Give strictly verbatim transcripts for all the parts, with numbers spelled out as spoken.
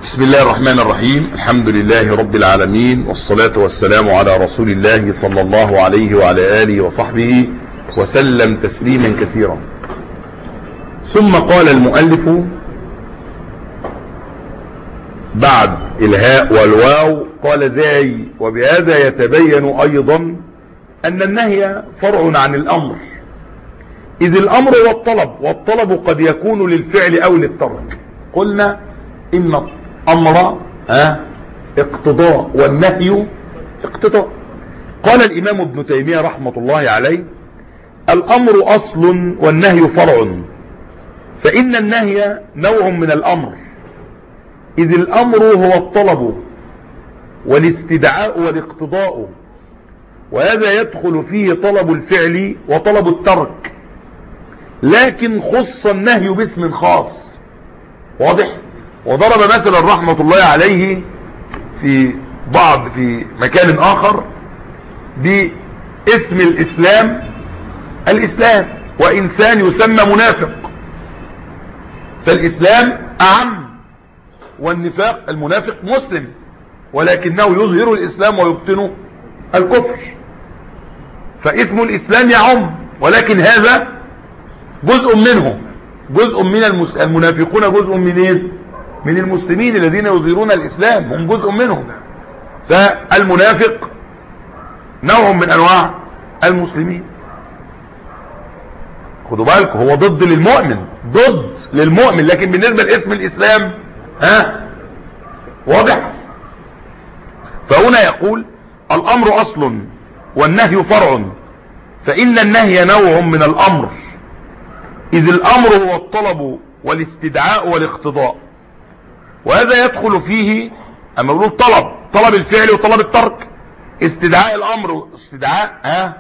بسم الله الرحمن الرحيم. الحمد لله رب العالمين، والصلاة والسلام على رسول الله صلى الله عليه وعلى آله وصحبه وسلم تسليما كثيرا. ثم قال المؤلف بعد الهاء والواو قال زاي: وبهذا يتبين أيضا أن النهي فرع عن الأمر، إذ الأمر هو الطلب، والطلب قد يكون للفعل أو للترك. قلنا إن الأمر ها اقتضاء والنهي اقتضاء. قال الإمام ابن تيمية رحمة الله عليه: الأمر أصل والنهي فرع، فإن النهي نوع من الأمر، إذ الأمر هو الطلب والاستدعاء والاقتضاء، وهذا يدخل فيه طلب الفعل وطلب الترك، لكن خص النهي باسم خاص. واضح؟ وضرب مثلا رحمة الله عليه في بعض في مكان آخر باسم الإسلام الإسلام، وإنسان يسمى منافق، فالإسلام أعم، والنفاق المنافق مسلم ولكنه يظهر الإسلام ويبطن الكفر، فاسم الإسلام يعم، ولكن هذا جزء منه، جزء من المنافقون، جزء منين؟ من المسلمين الذين يظهرون الإسلام، هم جزء منهم. فالمنافق نوع من أنواع المسلمين. خدوا بالكم، هو ضد للمؤمن، ضد للمؤمن، لكن بالنسبة لاسم الإسلام ها واضح. فهنا يقول: الأمر أصل والنهي فرع، فإن النهي نوع من الأمر، إذ الأمر هو الطلب والاستدعاء والاقتضاء، وهذا يدخل فيه أما يقولون طلب طلب الفعل وطلب الترك، استدعاء الأمر استدعاء ها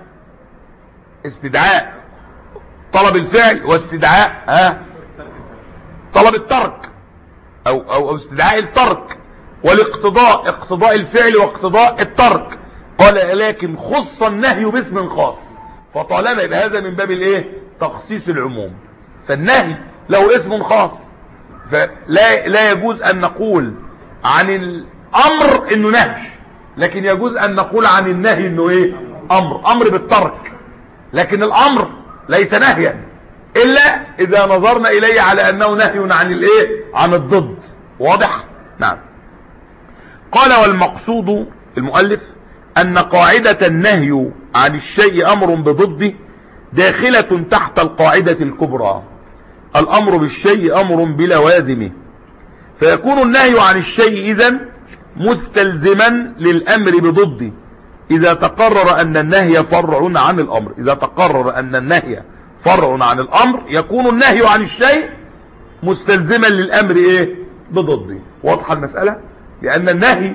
استدعاء طلب الفعل، واستدعاء ها طلب الترك أو, أو, أو استدعاء الترك، والاقتضاء اقتضاء الفعل واقتضاء الترك. قال: لكن خص النهي باسم خاص، فطالما يبقى هذا من باب الايه؟ تخصيص العموم. فالنهي له اسم خاص، فلا لا يجوز ان نقول عن الامر انه نهي، لكن يجوز ان نقول عن النهي انه ايه؟ امر امر بالترك، لكن الامر ليس نهيا الا اذا نظرنا اليه على انه نهي عن الايه؟ عن الضد. واضح؟ نعم. قال: والمقصود المؤلف ان قاعدة النهي عن الشيء امر بضده داخلة تحت القاعدة الكبرى: الامر بالشيء امر بلوازمه، فيكون النهي عن الشيء اذن مستلزما للامر بضده، اذا تقرر ان النهي فرع عن الامر. اذا تقرر ان النهي فرع عن الامر يكون النهي عن الشيء مستلزما للامر ايه؟ بضده. واضحة المسألة؟ لان النهي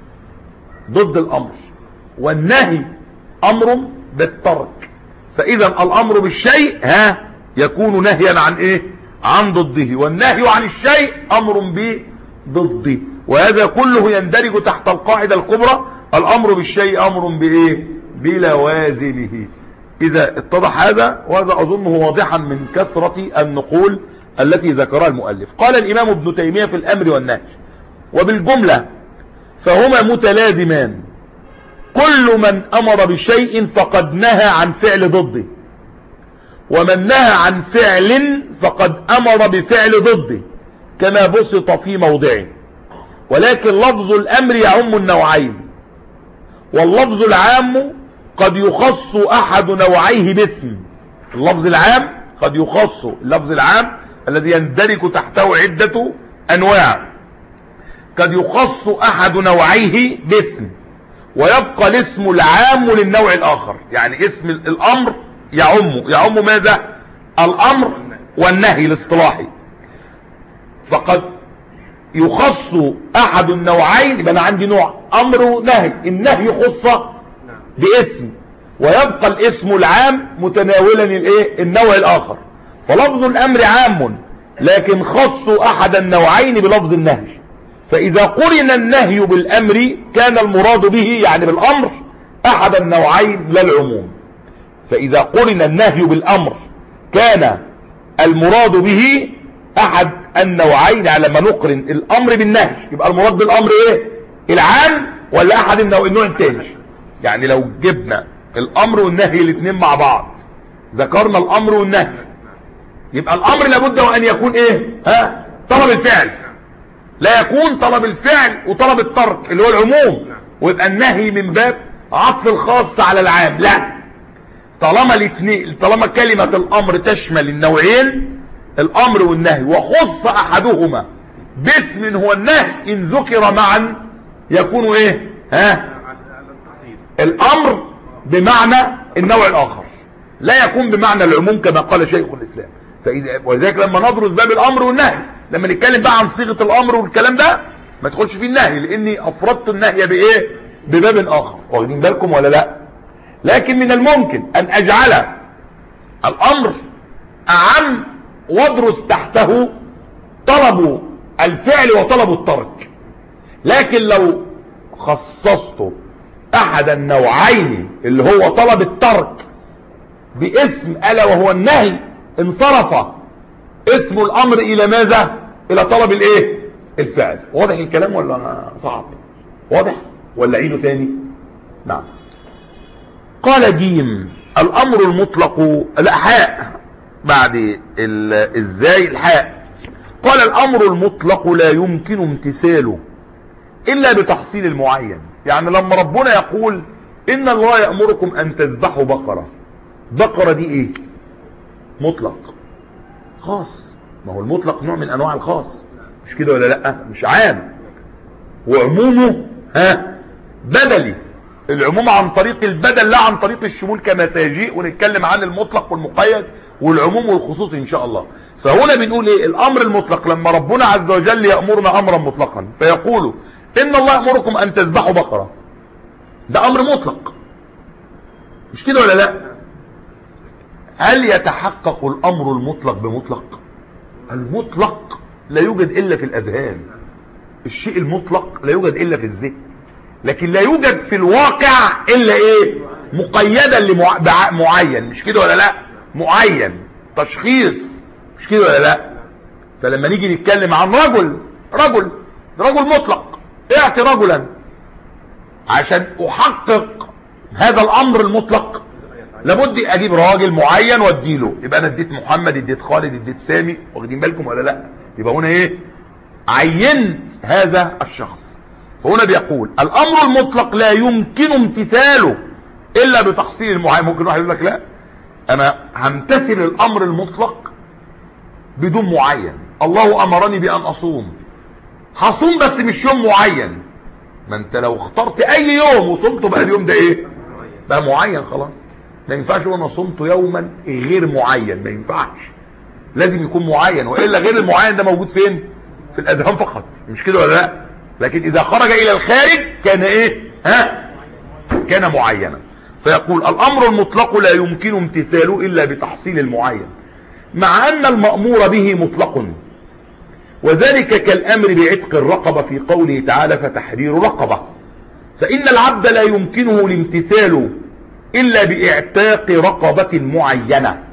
ضد الامر، والنهي امر بالترك، فاذا الامر بالشيء ها يكون نهيا عن ايه؟ عن ضده، والنهي عن الشيء امر بضده، وهذا كله يندرج تحت القاعدة الكبرى: الامر بالشيء امر بايه؟ بلوازمه. اذا اتضح هذا، وهذا اظنه واضحا من كثرة النقول التي ذكرها المؤلف. قال الامام ابن تيمية في الامر والنهي: وبالجملة فهما متلازمان، كل من امر بشيء فقد نهى عن فعل ضده، ومن نهى عن فعل فقد امر بفعل ضده، كما بسط في موضعه. ولكن لفظ الامر يعم النوعين، واللفظ العام قد يخص احد نوعيه باسم. اللفظ العام قد يخص، اللفظ العام الذي يندرج تحته عدة انواع، قد يخص احد نوعيه باسم، ويبقى الاسم العام للنوع الاخر. يعني اسم الامر يعم يعم ماذا؟ الامر والنهي الاصطلاحي، فقد يخص احد النوعين. يبقى انا عندي نوع امر ونهي، النهي يخص باسم، ويبقى الاسم العام متناولا الايه؟ النوع الاخر. فلفظ الامر عام، لكن خص احد النوعين بلفظ النهي، فاذا قرن النهي بالامر كان المراد به يعني بالامر احد النوعين لا العموم. فاذا قرن النهي بالامر كان المراد به احد النوعين لما نقرن الامر بالنهي يبقى المراد بالامر ايه؟ العام ولا احد النوع النوع الثاني؟ يعني لو جبنا الامر والنهي الاثنين مع بعض ذكرنا الامر والنهي يبقى الامر لابد وان يكون ايه؟ ها؟ طلب الفعل، لا يكون طلب الفعل وطلب الترك اللي هو العموم، ويبقى النهي من باب عطف الخاص على العام. لا، طالما الاثنين طالما كلمة الامر تشمل النوعين الامر والنهي وخص احدهما باسم هو النهي ان ذكر معا يكون ايه؟ ها؟ الامر بمعنى النوع الاخر لا يكون بمعنى العموم كما قال شيخ الاسلام. فاذا ولذلك لما ندرس باب الامر والنهي لما نتكلم بقى عن صيغه الامر والكلام ده ما تدخلش فيه النهي لاني افردت النهي بايه؟ بباب اخر. واخدين بالكم ولا لا؟ لكن من الممكن ان اجعل الامر اعم وادرس تحته طلب الفعل وطلب الترك. لكن لو خصصت احد النوعين اللي هو طلب الترك باسم الا وهو النهي انصرف اسم الامر الى ماذا؟ الى طلب الايه؟ الفعل. واضح الكلام ولا صعب؟ واضح ولا عيده تاني؟ نعم. قال جيم الامر المطلق، لا حاء بعد ازاي الحاء. قال الامر المطلق لا يمكن امتثاله الا بتحصيل المعين. يعني لما ربنا يقول ان الله يأمركم ان تذبحوا بقرة، بقرة دي ايه؟ مطلق خاص. ما هو المطلق نوع من انواع الخاص مش كده ولا لا؟ مش عام، وعمومه ها بدلي. العموم عن طريق البدل لا عن طريق الشمول كما سيجيء، ونتكلم عن المطلق والمقيد والعموم والخصوص ان شاء الله. فهنا بنقول ايه؟ الامر المطلق لما ربنا عز وجل يأمرنا امرا مطلقا فيقول ان الله يأمركم ان تذبحوا بقرة، ده امر مطلق مش كده ولا لا؟ هل يتحقق الامر المطلق بمطلق؟ المطلق لا يوجد الا في الاذهان، الشيء المطلق لا يوجد الا في الذهن، لكن لا يوجد في الواقع الا ايه؟ مقيدا لمعين مش كده ولا لا؟ معين تشخيص مش كده ولا لا؟ فلما نيجي نتكلم عن رجل رجل رجل مطلق، اعطي رجلا عشان احقق هذا الامر المطلق لابد اجيب راجل معين واديله. يبقى انا اديت محمد، اديت خالد، اديت سامي. واخدين بالكم ولا لا؟ يبقى هنا ايه؟ عينت هذا الشخص. هنا بيقول الامر المطلق لا يمكن امتثاله الا بتحصيل المعين. ممكن واحد يقول لك لا انا همتثل الامر المطلق بدون معين. الله امرني بان اصوم، هصوم بس مش يوم معين. ما انت لو اخترت اي يوم وصمته بقى اليوم ده ايه؟ بقى معين خلاص. ما ينفعش وانا صمت يوما غير معين، ما ينفعش، لازم يكون معين، والا غير المعين ده موجود فين؟ في الاذهان فقط مش كده ولا لا؟ لكن اذا خرج الى الخارج كان ايه؟ ها؟ كان معينا. فيقول الامر المطلق لا يمكن امتثاله الا بتحصيل المعين، مع ان المأمور به مطلق، وذلك كالامر بعتق الرقبة في قوله تعالى فتحرير رقبة. فان العبد لا يمكنه الامتثال الا باعتاق رقبة معينة،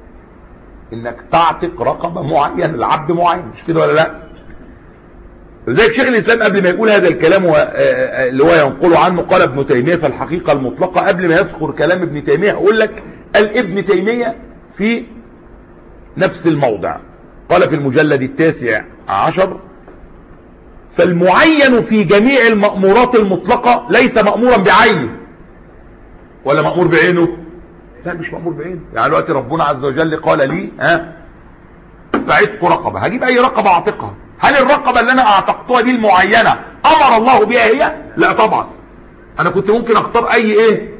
انك تعتق رقبة معينة، العبد معين مش كده ولا لا؟ لذلك شيخ الاسلام قبل ما يقول هذا الكلام اللي هو ينقله عنه قال ابن تيمية فالحقيقة المطلقة. قبل ما يذكر كلام ابن تيمية اقول لك الابن تيمية في نفس الموضع قال في المجلد التاسع عشر فالمعين في جميع المأمورات المطلقة ليس مأمورا بعينه. ولا مأمور بعينه؟ لا مش مأمور بعينه. يعني دلوقتي ربنا عز وجل قال لي ها فعتق رقبة، هجيب اي رقبة اعتقها. هل الرقبة اللي انا اعتقتها دي المعينة امر الله بها هي؟ لا طبعا. انا كنت ممكن اختار اي ايه؟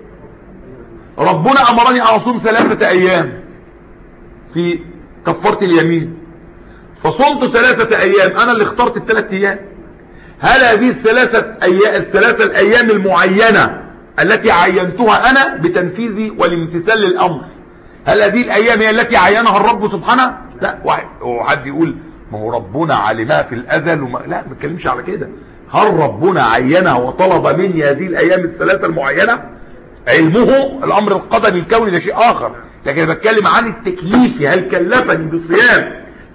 ربنا امرني اصوم ثلاثة ايام في كفارة اليمين، فصمت ثلاثة ايام، انا اللي اخترت الثلاث ايام. هل هذه الثلاثة ايام الثلاثة الايام المعينة التي عينتها انا بتنفيذي والامتثال للامر، هل هذه الايام هي التي عينها الرب سبحانه؟ لا. واحد وحد يقول ما هو ربنا علمها في الازل وما... لا ما بتكلمش على كده. هل ربنا عينها وطلب مني هذه الايام الثلاثة المعينة؟ علمه الامر القدري الكوني ده شيء اخر، لكن بتكلم عن التكليف. هل كلفني بصيام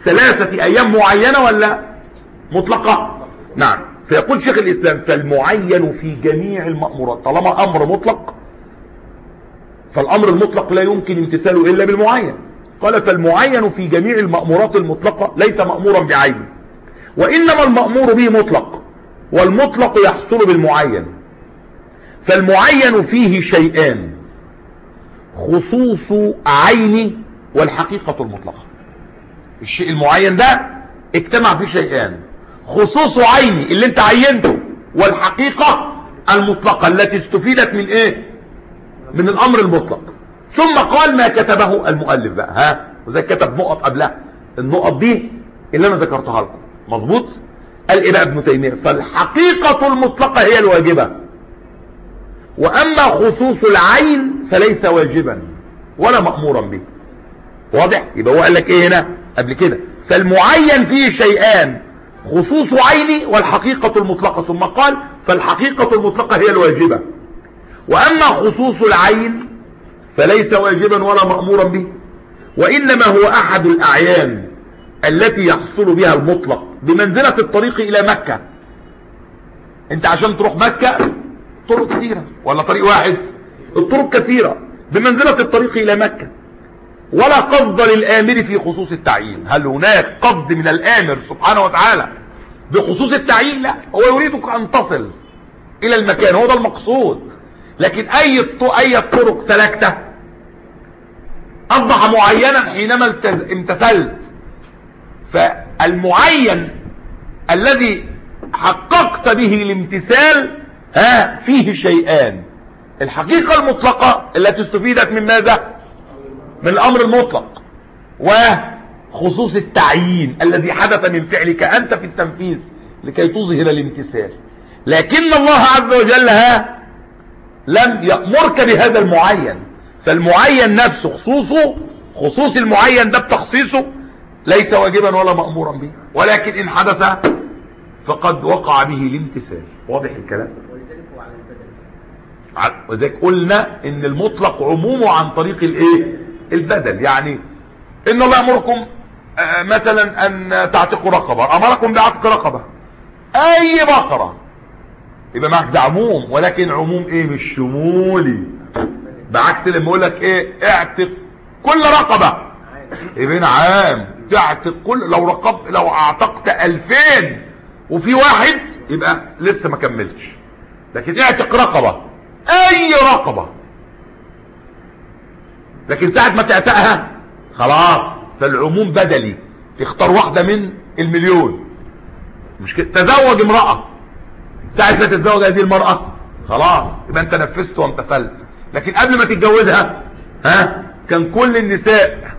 ثلاثة ايام معينة ولا مطلقة؟ نعم. فيقول شيخ الاسلام فالمعين في جميع المأمورات، طالما امر مطلق فالامر المطلق لا يمكن امتثاله الا بالمعين. قال فالمعين في جميع المأمورات المطلقة ليس مأمورا بعينه، وانما المأمور به مطلق، والمطلق يحصل بالمعين. فالمعين فيه شيئان: خصوص عيني والحقيقة المطلقة. الشيء المعين ده اجتمع فيه شيئان: خصوص عيني اللي انت عينته، والحقيقة المطلقة التي استفيدت من ايه؟ من الامر المطلق. ثم قال ما كتبه المؤلف بقى، ها وزي كتب نقط قبلها، النقط دي اللي انا ذكرتها لكم مظبوط. قال ايه بقى ابن تيمية؟ فالحقيقة المطلقة هي الواجبة، واما خصوص العين فليس واجبا ولا مأمورا به. واضح؟ يبقى هو قال لك ايه هنا قبل كده؟ فالمعين فيه شيئان: خصوص عيني والحقيقة المطلقة. ثم قال فالحقيقة المطلقة هي الواجبة، واما خصوص العين فليس واجبا ولا مأمورا به، وانما هو احد الاعيان التي يحصل بها المطلق، بمنزلة الطريق الى مكة. انت عشان تروح مكة طرق كثيرة ولا طريق واحد؟ الطرق كثيرة، بمنزلة الطريق الى مكة. ولا قصد للآمر في خصوص التعيين. هل هناك قصد من الآمر سبحانه وتعالى بخصوص التعيين؟ لا، هو يريدك ان تصل الى المكان، هو ده المقصود. لكن اي اي طرق سلكته اصبح معينا حينما امتثلت. فالمعين الذي حققت به الامتثال ها فيه شيئان: الحقيقة المطلقة التي استفيدت من ماذا؟ من الامر المطلق، وخصوص التعيين الذي حدث من فعلك انت في التنفيذ لكي تظهر الامتثال. لكن الله عز وجل ها لم يأمرك بهذا المعين، فالمعين نفسه خصوصه، خصوص المعين ده بتخصيصه ليس واجبا ولا مأمورا به، ولكن ان حدث فقد وقع به الامتثال. واضح الكلام؟ وذلك قلنا ان المطلق عمومه عن طريق الايه؟ البدل. يعني ان الله يأمركم مثلا ان تعتقوا رقبة، امركم بعتق رقبة اي بقرة، يبقى معك ده عموم، ولكن عموم ايه؟ مش شمولي. بعكس لما يقول لك ايه؟ اعتق كل رقبة، يبقى عام تعتق كل. لو رقب لو اعتقت الفين وفي واحد يبقى لسه ما كملتش. لكن اعتق رقبة اي رقبة، لكن ساعة ما تعتقها خلاص. فالعموم بدلي، تختار واحدة من المليون. مش كده؟ تزوج امرأة، ساعة ما تتزوج هذه المرأة خلاص يبقى انت نفذت وامتثلت. لكن قبل ما تتجوزها ها كان كل النساء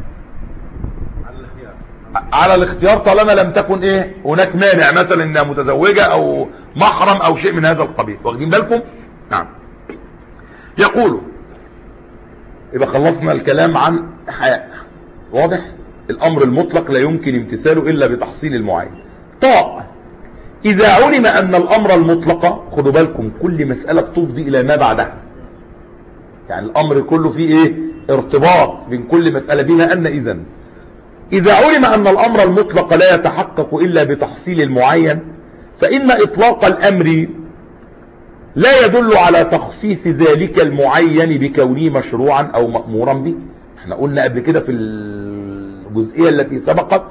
على الاختيار طالما لم تكن ايه هناك مانع، مثلا انها متزوجة او محرم او شيء من هذا القبيل. واخدين بالكم؟ نعم. يقول يبقى خلصنا الكلام عن حياء. واضح؟ الامر المطلق لا يمكن امتثاله الا بتحصيل المعين. طاء اذا علم ان الامر المطلق، خدوا بالكم كل مسألة تفضي الى ما بعدها، يعني الامر كله فيه ايه؟ ارتباط بين كل مسألة. بما ان اذا اذا علم ان الامر المطلق لا يتحقق الا بتحصيل المعين، فان اطلاق الامر لا يدل على تخصيص ذلك المعين بكونه مشروعا او مأمورا به. احنا قلنا قبل كده في الجزئية التي سبقت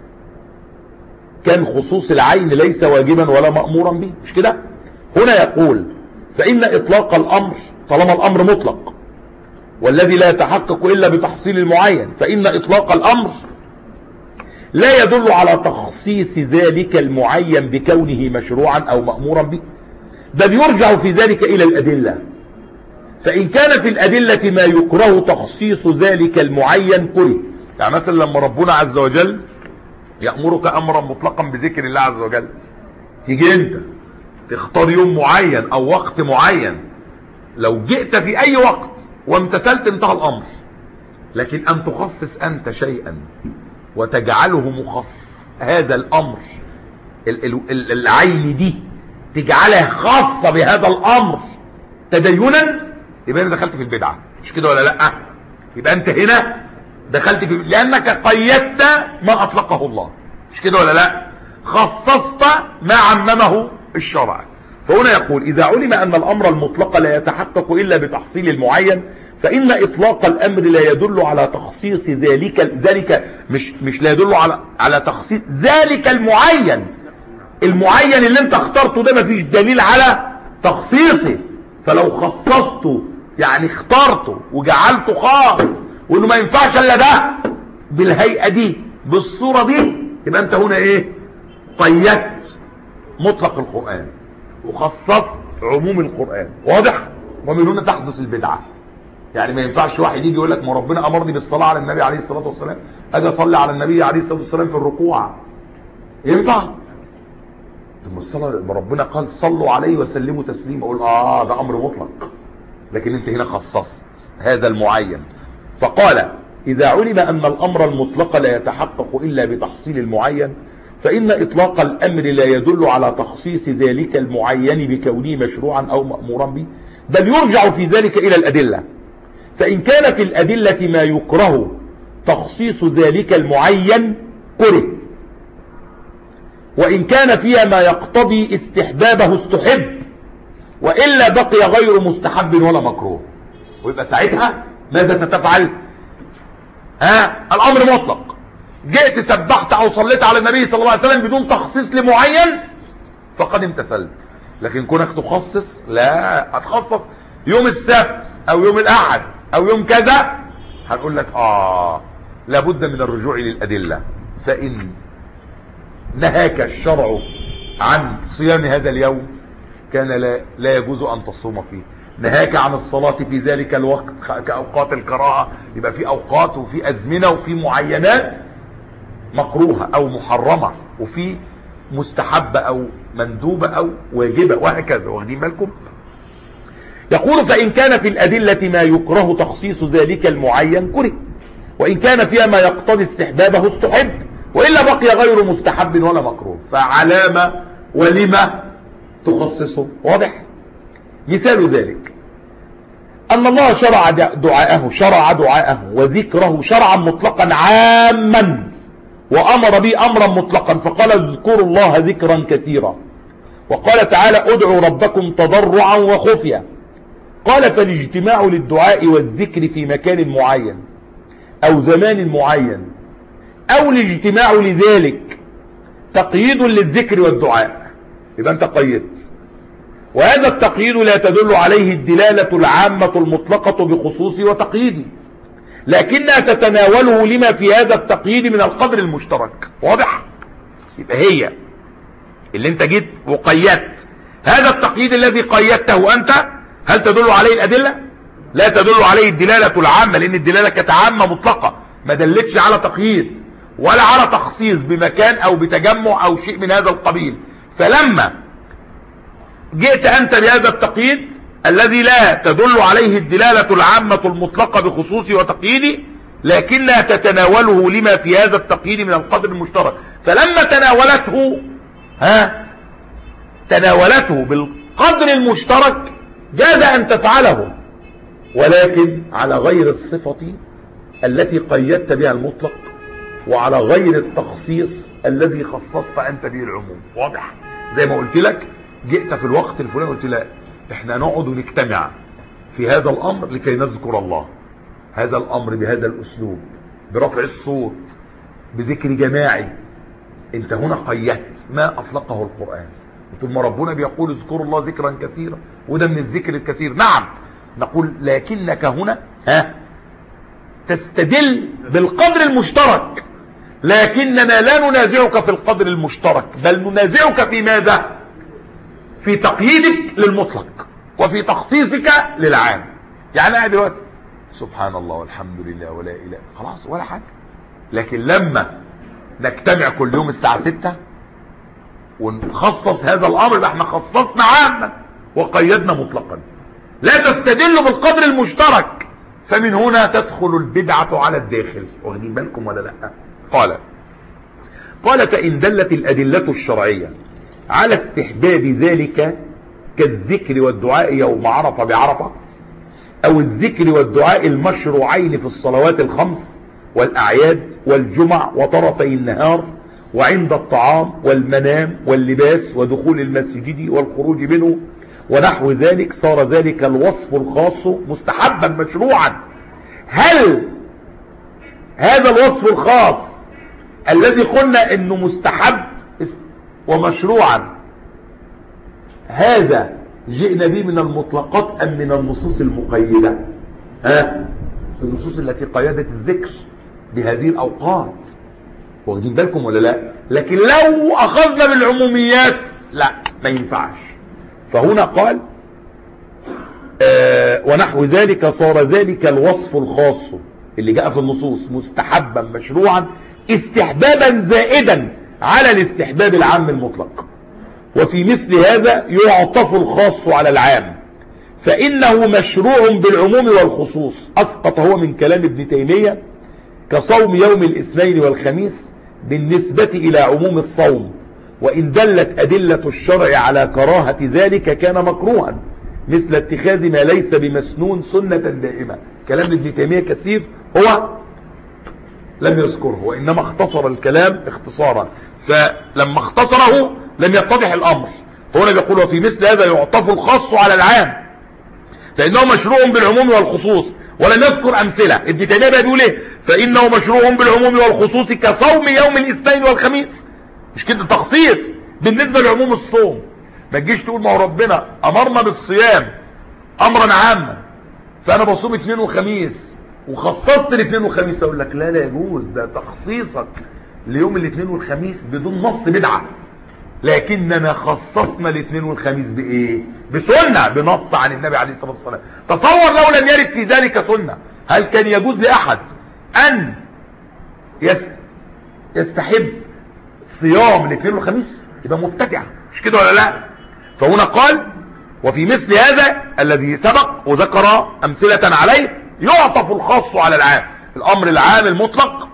كان خصوص العين ليس واجبا ولا مأمورا به، مش كده؟ هنا يقول فإن إطلاق الأمر طالما الأمر مطلق والذي لا يتحقق إلا بتحصيل المعين، فإن إطلاق الأمر لا يدل على تخصيص ذلك المعين بكونه مشروعا أو مأمورا به، بل يرجع في ذلك إلى الأدلة. فإن كان في الأدلة ما يكره تخصيص ذلك المعين كره. يعني مثلا لما ربنا عز وجل يأمرك أمرا مطلقا بذكر الله عز وجل، تيجي أنت تختار يوم معين أو وقت معين، لو جئت في أي وقت وامتثلت انتهى الأمر. لكن أن تخصص أنت شيئا وتجعله مخصص، هذا الأمر العين دي تجعلها خاصة بهذا الأمر تدينا، يبقى أنا دخلت في البدعة. مش كده ولا لأ؟ يبقى أنت هنا دخلت في لانك قيدت ما اطلقه الله، مش كده ولا لا؟ خصصت ما عممه الشرع. فهنا يقول اذا علم ان الامر المطلق لا يتحقق الا بتحصيل المعين فان اطلاق الامر لا يدل على تخصيص ذلك ذلك مش مش لا يدل على على تخصيص ذلك المعين. المعين اللي انت اخترته ده مفيش دليل على تخصيصه. فلو خصصته يعني اخترته وجعلته خاص وانه ما ينفعش الا ده بالهيئه دي بالصوره دي، يبقى انت هنا ايه؟ قيدت مطلق القرآن وخصصت عموم القرآن. واضح؟ ومن هنا تحدث البدعة. يعني ما ينفعش واحد يجي يقول لك ما ربنا امرني بالصلاة على النبي عليه الصلاة والسلام، اجي اصلي على النبي عليه الصلاة والسلام في الركوع، ينفع؟ ثم الصلاة ربنا قال صلوا عليه وسلموا تسليما، اقول اه ده امر مطلق، لكن انت هنا خصصت هذا المعين. فقال اذا علم ان الامر المطلق لا يتحقق الا بتحصيل المعين فإن إطلاق الأمر لا يدل على تخصيص ذلك المعين بكونه مشروعا أو مأمورا به، بل يرجع في ذلك إلى الأدلة. فإن كان في الأدلة ما يكره تخصيص ذلك المعين كره، وإن كان فيها ما يقتضي استحبابه استحب، وإلا بقي غير مستحب ولا مكروه. ويبقى ساعتها ماذا ستفعل؟ ها الأمر مطلق، جئت سبحت او صليت على النبي صلى الله عليه وسلم بدون تخصيص لمعين فقد امتثلت. لكن كونك تخصص، لا هتخصص يوم السبت او يوم الاحد او يوم كذا، هنقول لك اه لابد من الرجوع للادله. فان نهاك الشرع عن صيام هذا اليوم كان لا, لا يجوز ان تصوم فيه. نهاك عن الصلاة في ذلك الوقت كأوقات الكراهة، يبقى في اوقات وفي ازمنة وفي معينات مكروهة او محرمة وفي مستحبة او مندوبة او واجبة وهكذا. واخدين بالكم؟ يقول فإن كان في الأدلة ما يكره تخصيص ذلك المعين كره، وإن كان فيها ما يقتضي استحبابه استحب، وإلا بقي غير مستحب ولا مكروه. فعلامة ولما تخصصه؟ واضح؟ مثال ذلك أن الله شرع دعاءه شرع دعاءه وذكره شرعا مطلقا عاما، وأمر به أمرا مطلقا، فقال اذكروا الله ذكرا كثيرا. وقال تعالى ادعوا ربكم تضرعا وخفيا. قال فالاجتماع للدعاء والذكر في مكان معين أو زمان معين أو الاجتماع لذلك تقييد للذكر والدعاء، يبقى أنت قيدت. وهذا التقييد لا تدل عليه الدلالة العامة المطلقة بخصوصه وتقييده، لكنها تتناوله لما في هذا التقييد من القدر المشترك. واضح؟ يبقى هي اللي انت جيت وقيدت هذا التقييد الذي قيدته انت، هل تدل عليه الادلة؟ لا تدل عليه الدلالة العامة، لان الدلالة كانت عامة مطلقة ما دلتش على تقييد ولا على تخصيص بمكان او بتجمع او شيء من هذا القبيل. فلما جئت انت بهذا التقييد الذي لا تدل عليه الدلالة العامة المطلقة بخصوصه وتقييده، لكنها تتناوله لما في هذا التقييد من القدر المشترك، فلما تناولته ها تناولته بالقدر المشترك جاز ان تفعله، ولكن على غير الصفة التي قيدت بها المطلق، وعلى غير التخصيص الذي خصصت انت به العموم. واضح؟ زي ما قلت لك جئت في الوقت الفلاني قلت لا احنا نقعد ونجتمع في هذا الامر لكي نذكر الله، هذا الامر بهذا الاسلوب برفع الصوت بذكر جماعي. انت هنا قيدت ما اطلقه القرآن. ثم ربنا بيقول اذكروا الله ذكرا كثيرا، وده من الذكر الكثير. نعم نقول لكنك هنا ها تستدل بالقدر المشترك، لكننا لا ننازعك في القدر المشترك، بل ننازعك في ماذا؟ في تقييدك للمطلق وفي تخصيصك للعام. يعني قاعد دلوقتي سبحان الله والحمد لله ولا اله، خلاص ولا حاجه. لكن لما نجتمع كل يوم الساعه ستة ونخصص هذا الامر يبقى احنا خصصنا عاما وقيدنا مطلقا. لا تستدل بالقدر المشترك، فمن هنا تدخل البدعه على الداخل. واخدين بالكم ولا لا؟ قال قال فان دلت الادله الشرعيه على استحباب ذلك كالذكر والدعاء يوم عرفة بعرفة، او الذكر والدعاء المشروعين في الصلوات الخمس والأعياد والجمع وطرفي النهار وعند الطعام والمنام واللباس ودخول المسجد والخروج منه ونحو ذلك، صار ذلك الوصف الخاص مستحبا مشروعا. هل هذا الوصف الخاص الذي قلنا انه مستحب ومشروعا هذا جئنا به من المطلقات ام من النصوص المقيدة؟ ها، النصوص التي قيدت الذكر بهذه الاوقات، واخدين بالكم ولا لا؟ لكن لو اخذنا بالعموميات لا، ما ينفعش. فهنا قال آه ونحو ذلك، صار ذلك الوصف الخاص اللي جاء في النصوص مستحبا مشروعا استحبابا زائدا على الاستحباب العام المطلق. وفي مثل هذا يعطف الخاص على العام، فإنه مشروع بالعموم والخصوص. أسقط هو من كلام ابن تيمية كصوم يوم الاثنين والخميس بالنسبة إلى عموم الصوم، وإن دلت أدلة الشرع على كراهة ذلك كان مكروها، مثل اتخاذ ما ليس بمسنون سنة دائمة. كلام ابن تيمية كثير، هو لم يذكره وإنما اختصر الكلام اختصارا، فلما اختصره لم يتضح الأمر. فهنا بيقول وفي مثل هذا يعطف الخاص على العام فإنه مشروع بالعموم والخصوص، ولم يذكر أمثلة. ابن تيمية بيقول ايه؟ فإنه مشروع بالعموم والخصوص كصوم يوم الاثنين والخميس. مش كده تخصيص بالنسبة لعموم الصوم. ما تجيش تقول ما هو ربنا أمرنا بالصيام أمرا عاما فأنا بصوم اثنين وخميس وخصصت الاثنين والخميس. أقول لك لا لا يجوز، ده تخصيصك ليوم الاثنين والخميس بدون نص بدعة، لكننا خصصنا الاثنين والخميس بايه؟ بسنة، بنص عن النبي عليه الصلاة والسلام. تصور لو لم يرد في ذلك سنة، هل كان يجوز لأحد أن يستحب صيام الاثنين والخميس؟ يبقى مبتدع، مش كده ولا لا؟ فهنا قال وفي مثل هذا الذي سبق وذكر أمثلة عليه يعطف الخاص على العام. الأمر العام المطلق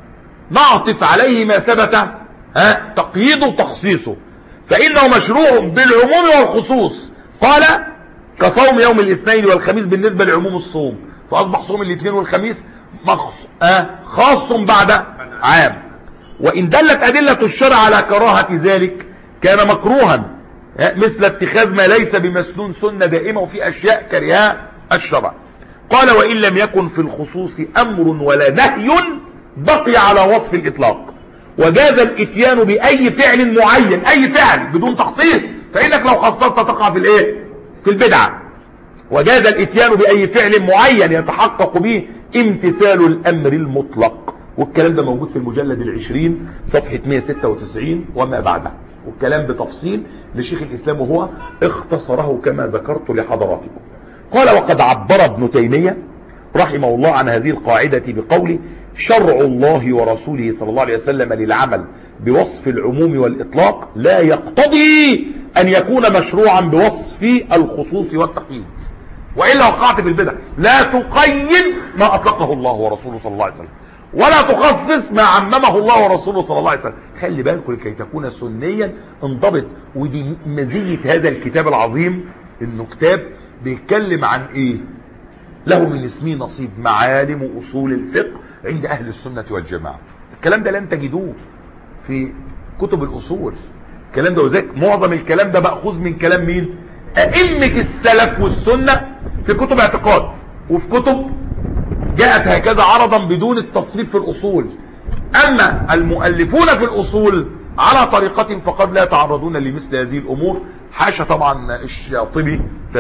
نعطف عليه ما ثبت ها تقييده وتخصيصه، فإنه مشروع بالعموم والخصوص. قال كصوم يوم الاثنين والخميس بالنسبة لعموم الصوم، فأصبح صوم الاثنين والخميس مخص... آه خاص بعد عام. وإن دلت أدلة الشرع على كراهة ذلك كان مكروها، مثل اتخاذ ما ليس بمسنون سنة دائمة، وفي أشياء كرهها الشرع. قال وإن لم يكن في الخصوص أمر ولا نهي بقي على وصف الإطلاق، وجاز الاتيان بأي فعل معين، أي فعل بدون تخصيص، فإنك لو خصصت تقع في الإيه؟ في البدعة. وجاز الاتيان بأي فعل معين يتحقق به امتثال الأمر المطلق. والكلام ده موجود في المجلد العشرين صفحة مئة وستة وتسعين وما بعدها، والكلام بتفصيل لشيخ الإسلام وهو اختصره كما ذكرت لحضراتكم. قال وقد عبر ابن تيمية رحمه الله عن هذه القاعدة بقوله شرع الله ورسوله صلى الله عليه وسلم للعمل بوصف العموم والإطلاق لا يقتضي أن يكون مشروعا بوصف الخصوص والتقييد، وإلا وقعت في البدع. لا تقيد ما أطلقه الله ورسوله صلى الله عليه وسلم، ولا تخصص ما عممه الله ورسوله صلى الله عليه وسلم. خلي بالكم لكي تكون سنيا انضبط. ودي مزية هذا الكتاب العظيم، انه كتاب بيتكلم عن ايه؟ له من اسمه نصيب، معالم أصول الفقه عند أهل السنة والجماعة. الكلام ده لن تجدوه في كتب الأصول. الكلام ده وذلك معظم الكلام ده مأخوذ من كلام مين؟ أئمة السلف والسنة في كتب اعتقاد، وفي كتب جاءت هكذا عرضا بدون التصنيف في الأصول. أما المؤلفون في الأصول على طريقة فقد لا يتعرضون لمثل هذه الأمور. حاشا طبعا الشاطبي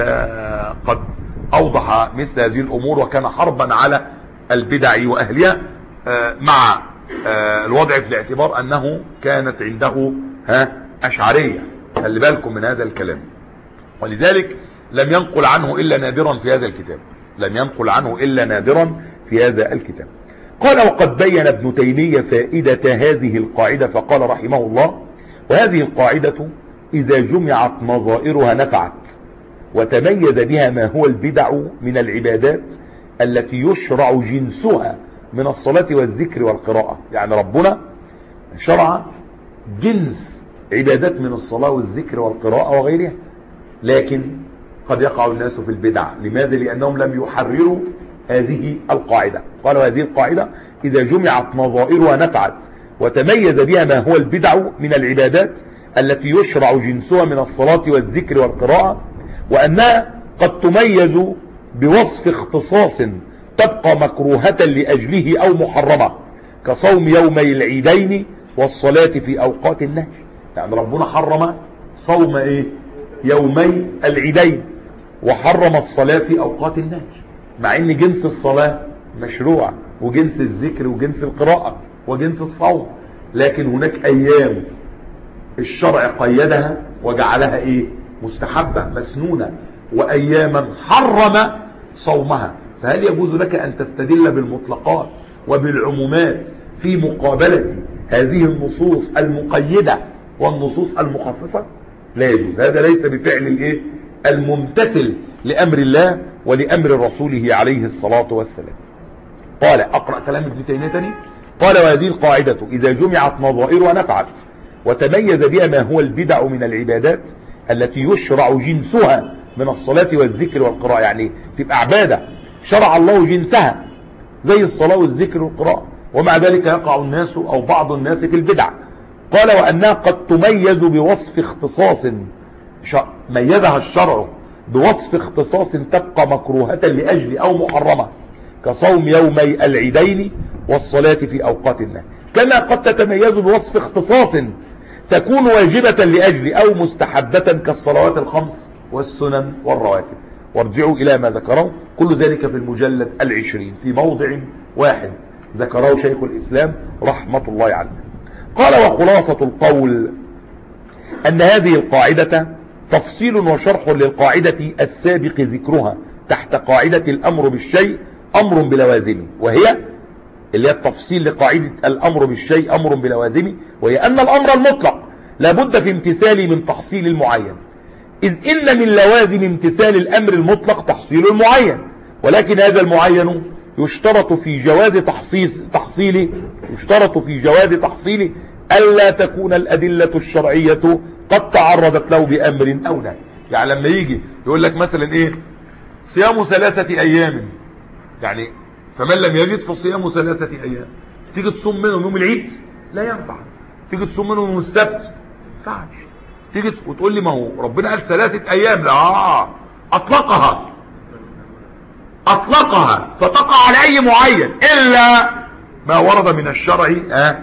قد أوضح مثل هذه الأمور، وكان حربا على البدع وأهلها، مع الوضع في الاعتبار أنه كانت عنده ها أشعرية. خلي بالكم من هذا الكلام. ولذلك لم ينقل عنه إلا نادرا في هذا الكتاب، لم ينقل عنه إلا نادرا في هذا الكتاب. قال وقد بين ابن تيمية فائدة هذه القاعدة فقال رحمه الله وهذه القاعدة إذا جمعت نظائرها نفعت، وتميز بها ما هو البدع من العبادات التي يشرع جنسها من الصلاة والذكر والقراءة. يعني ربنا شرع جنس عبادات من الصلاة والذكر والقراءة وغيرها، لكن قد يقع الناس في البدع. لماذا؟ لأنهم لم يحرروا هذه القاعدة. قالوا هذه القاعدة إذا جمعت نظائرها نفعت وتميز بها ما هو البدع من العبادات التي يشرع جنسها من الصلاة والذكر والقراءة، وأنها قد تميز بوصف اختصاص تبقى مكروهة لأجله أو محرمة كصوم يومي العيدين والصلاة في أوقات النهي. يعني ربنا حرم صوم إيه؟ يومي العيدين، وحرم الصلاة في أوقات النهي، مع ان جنس الصلاة مشروع وجنس الذكر وجنس القراءة وجنس الصوم، لكن هناك ايام الشرع قيدها وجعلها ايه؟ مستحبة مسنونة، واياما حرم صومها. فهل يجوز لك ان تستدل بالمطلقات وبالعمومات في مقابلة هذه النصوص المقيدة والنصوص المخصصة؟ لا يجوز. هذا ليس بفعل الايه؟ الممتثل لأمر الله ولأمر رسوله عليه الصلاة والسلام. قال، أقرأ كلام ابن تيمية تاني. قال: وهذه القاعدة إذا جمعت نظائرها نفعت وتميز بها ما هو البدع من العبادات التي يشرع جنسها من الصلاة والذكر والقراءة. يعني تبقى عبادة شرع الله جنسها زي الصلاة والذكر والقراءة، ومع ذلك يقع الناس أو بعض الناس في البدع. قال: وأنها قد تميز بوصف اختصاص ميزها الشرع بوصف اختصاص تبقى مكروهة لأجل أو محرمة كصوم يومي العيدين والصلاة في أوقات النهي، كما قد تتميز بوصف اختصاص تكون واجبة لأجل أو مستحبة كالصلوات الخمس والسنن والرواتب. وارجعوا إلى ما ذكروا، كل ذلك في المجلد العشرين في موضع واحد ذكره شيخ الإسلام رحمة الله عليه. قال: وخلاصة القول أن هذه القاعدة تفصيل وشرح للقاعدة السابق ذكرها تحت قاعدة الأمر بالشيء أمر بلوازمه، وهي اللي هي التفصيل لقاعدة الأمر بالشيء أمر بلوازمه، وهي أن الأمر المطلق لابد في امتثاله من تحصيل المعين، إذ إن من لوازم امتثال الأمر المطلق تحصيل المعين، ولكن هذا المعين يشترط في جواز تحصيل تحصيله يشترط في جواز تحصيله ألا تكون الأدلة الشرعية قد تعرضت له بأمر أو نهي. يعني لما يجي يقول لك مثلا إيه؟ صيام ثلاثة أيام، يعني فمن لم يجد فصيام ثلاثة أيام. تيجي تصوم منهم يوم العيد؟ لا ينفع. تيجي تصوم منهم يوم السبت؟ ما ينفعش. تيجي وتقول لي ما هو ربنا قال ثلاثة أيام، لا أطلقها أطلقها فتقع على أي معين إلا ما ورد من الشرع اه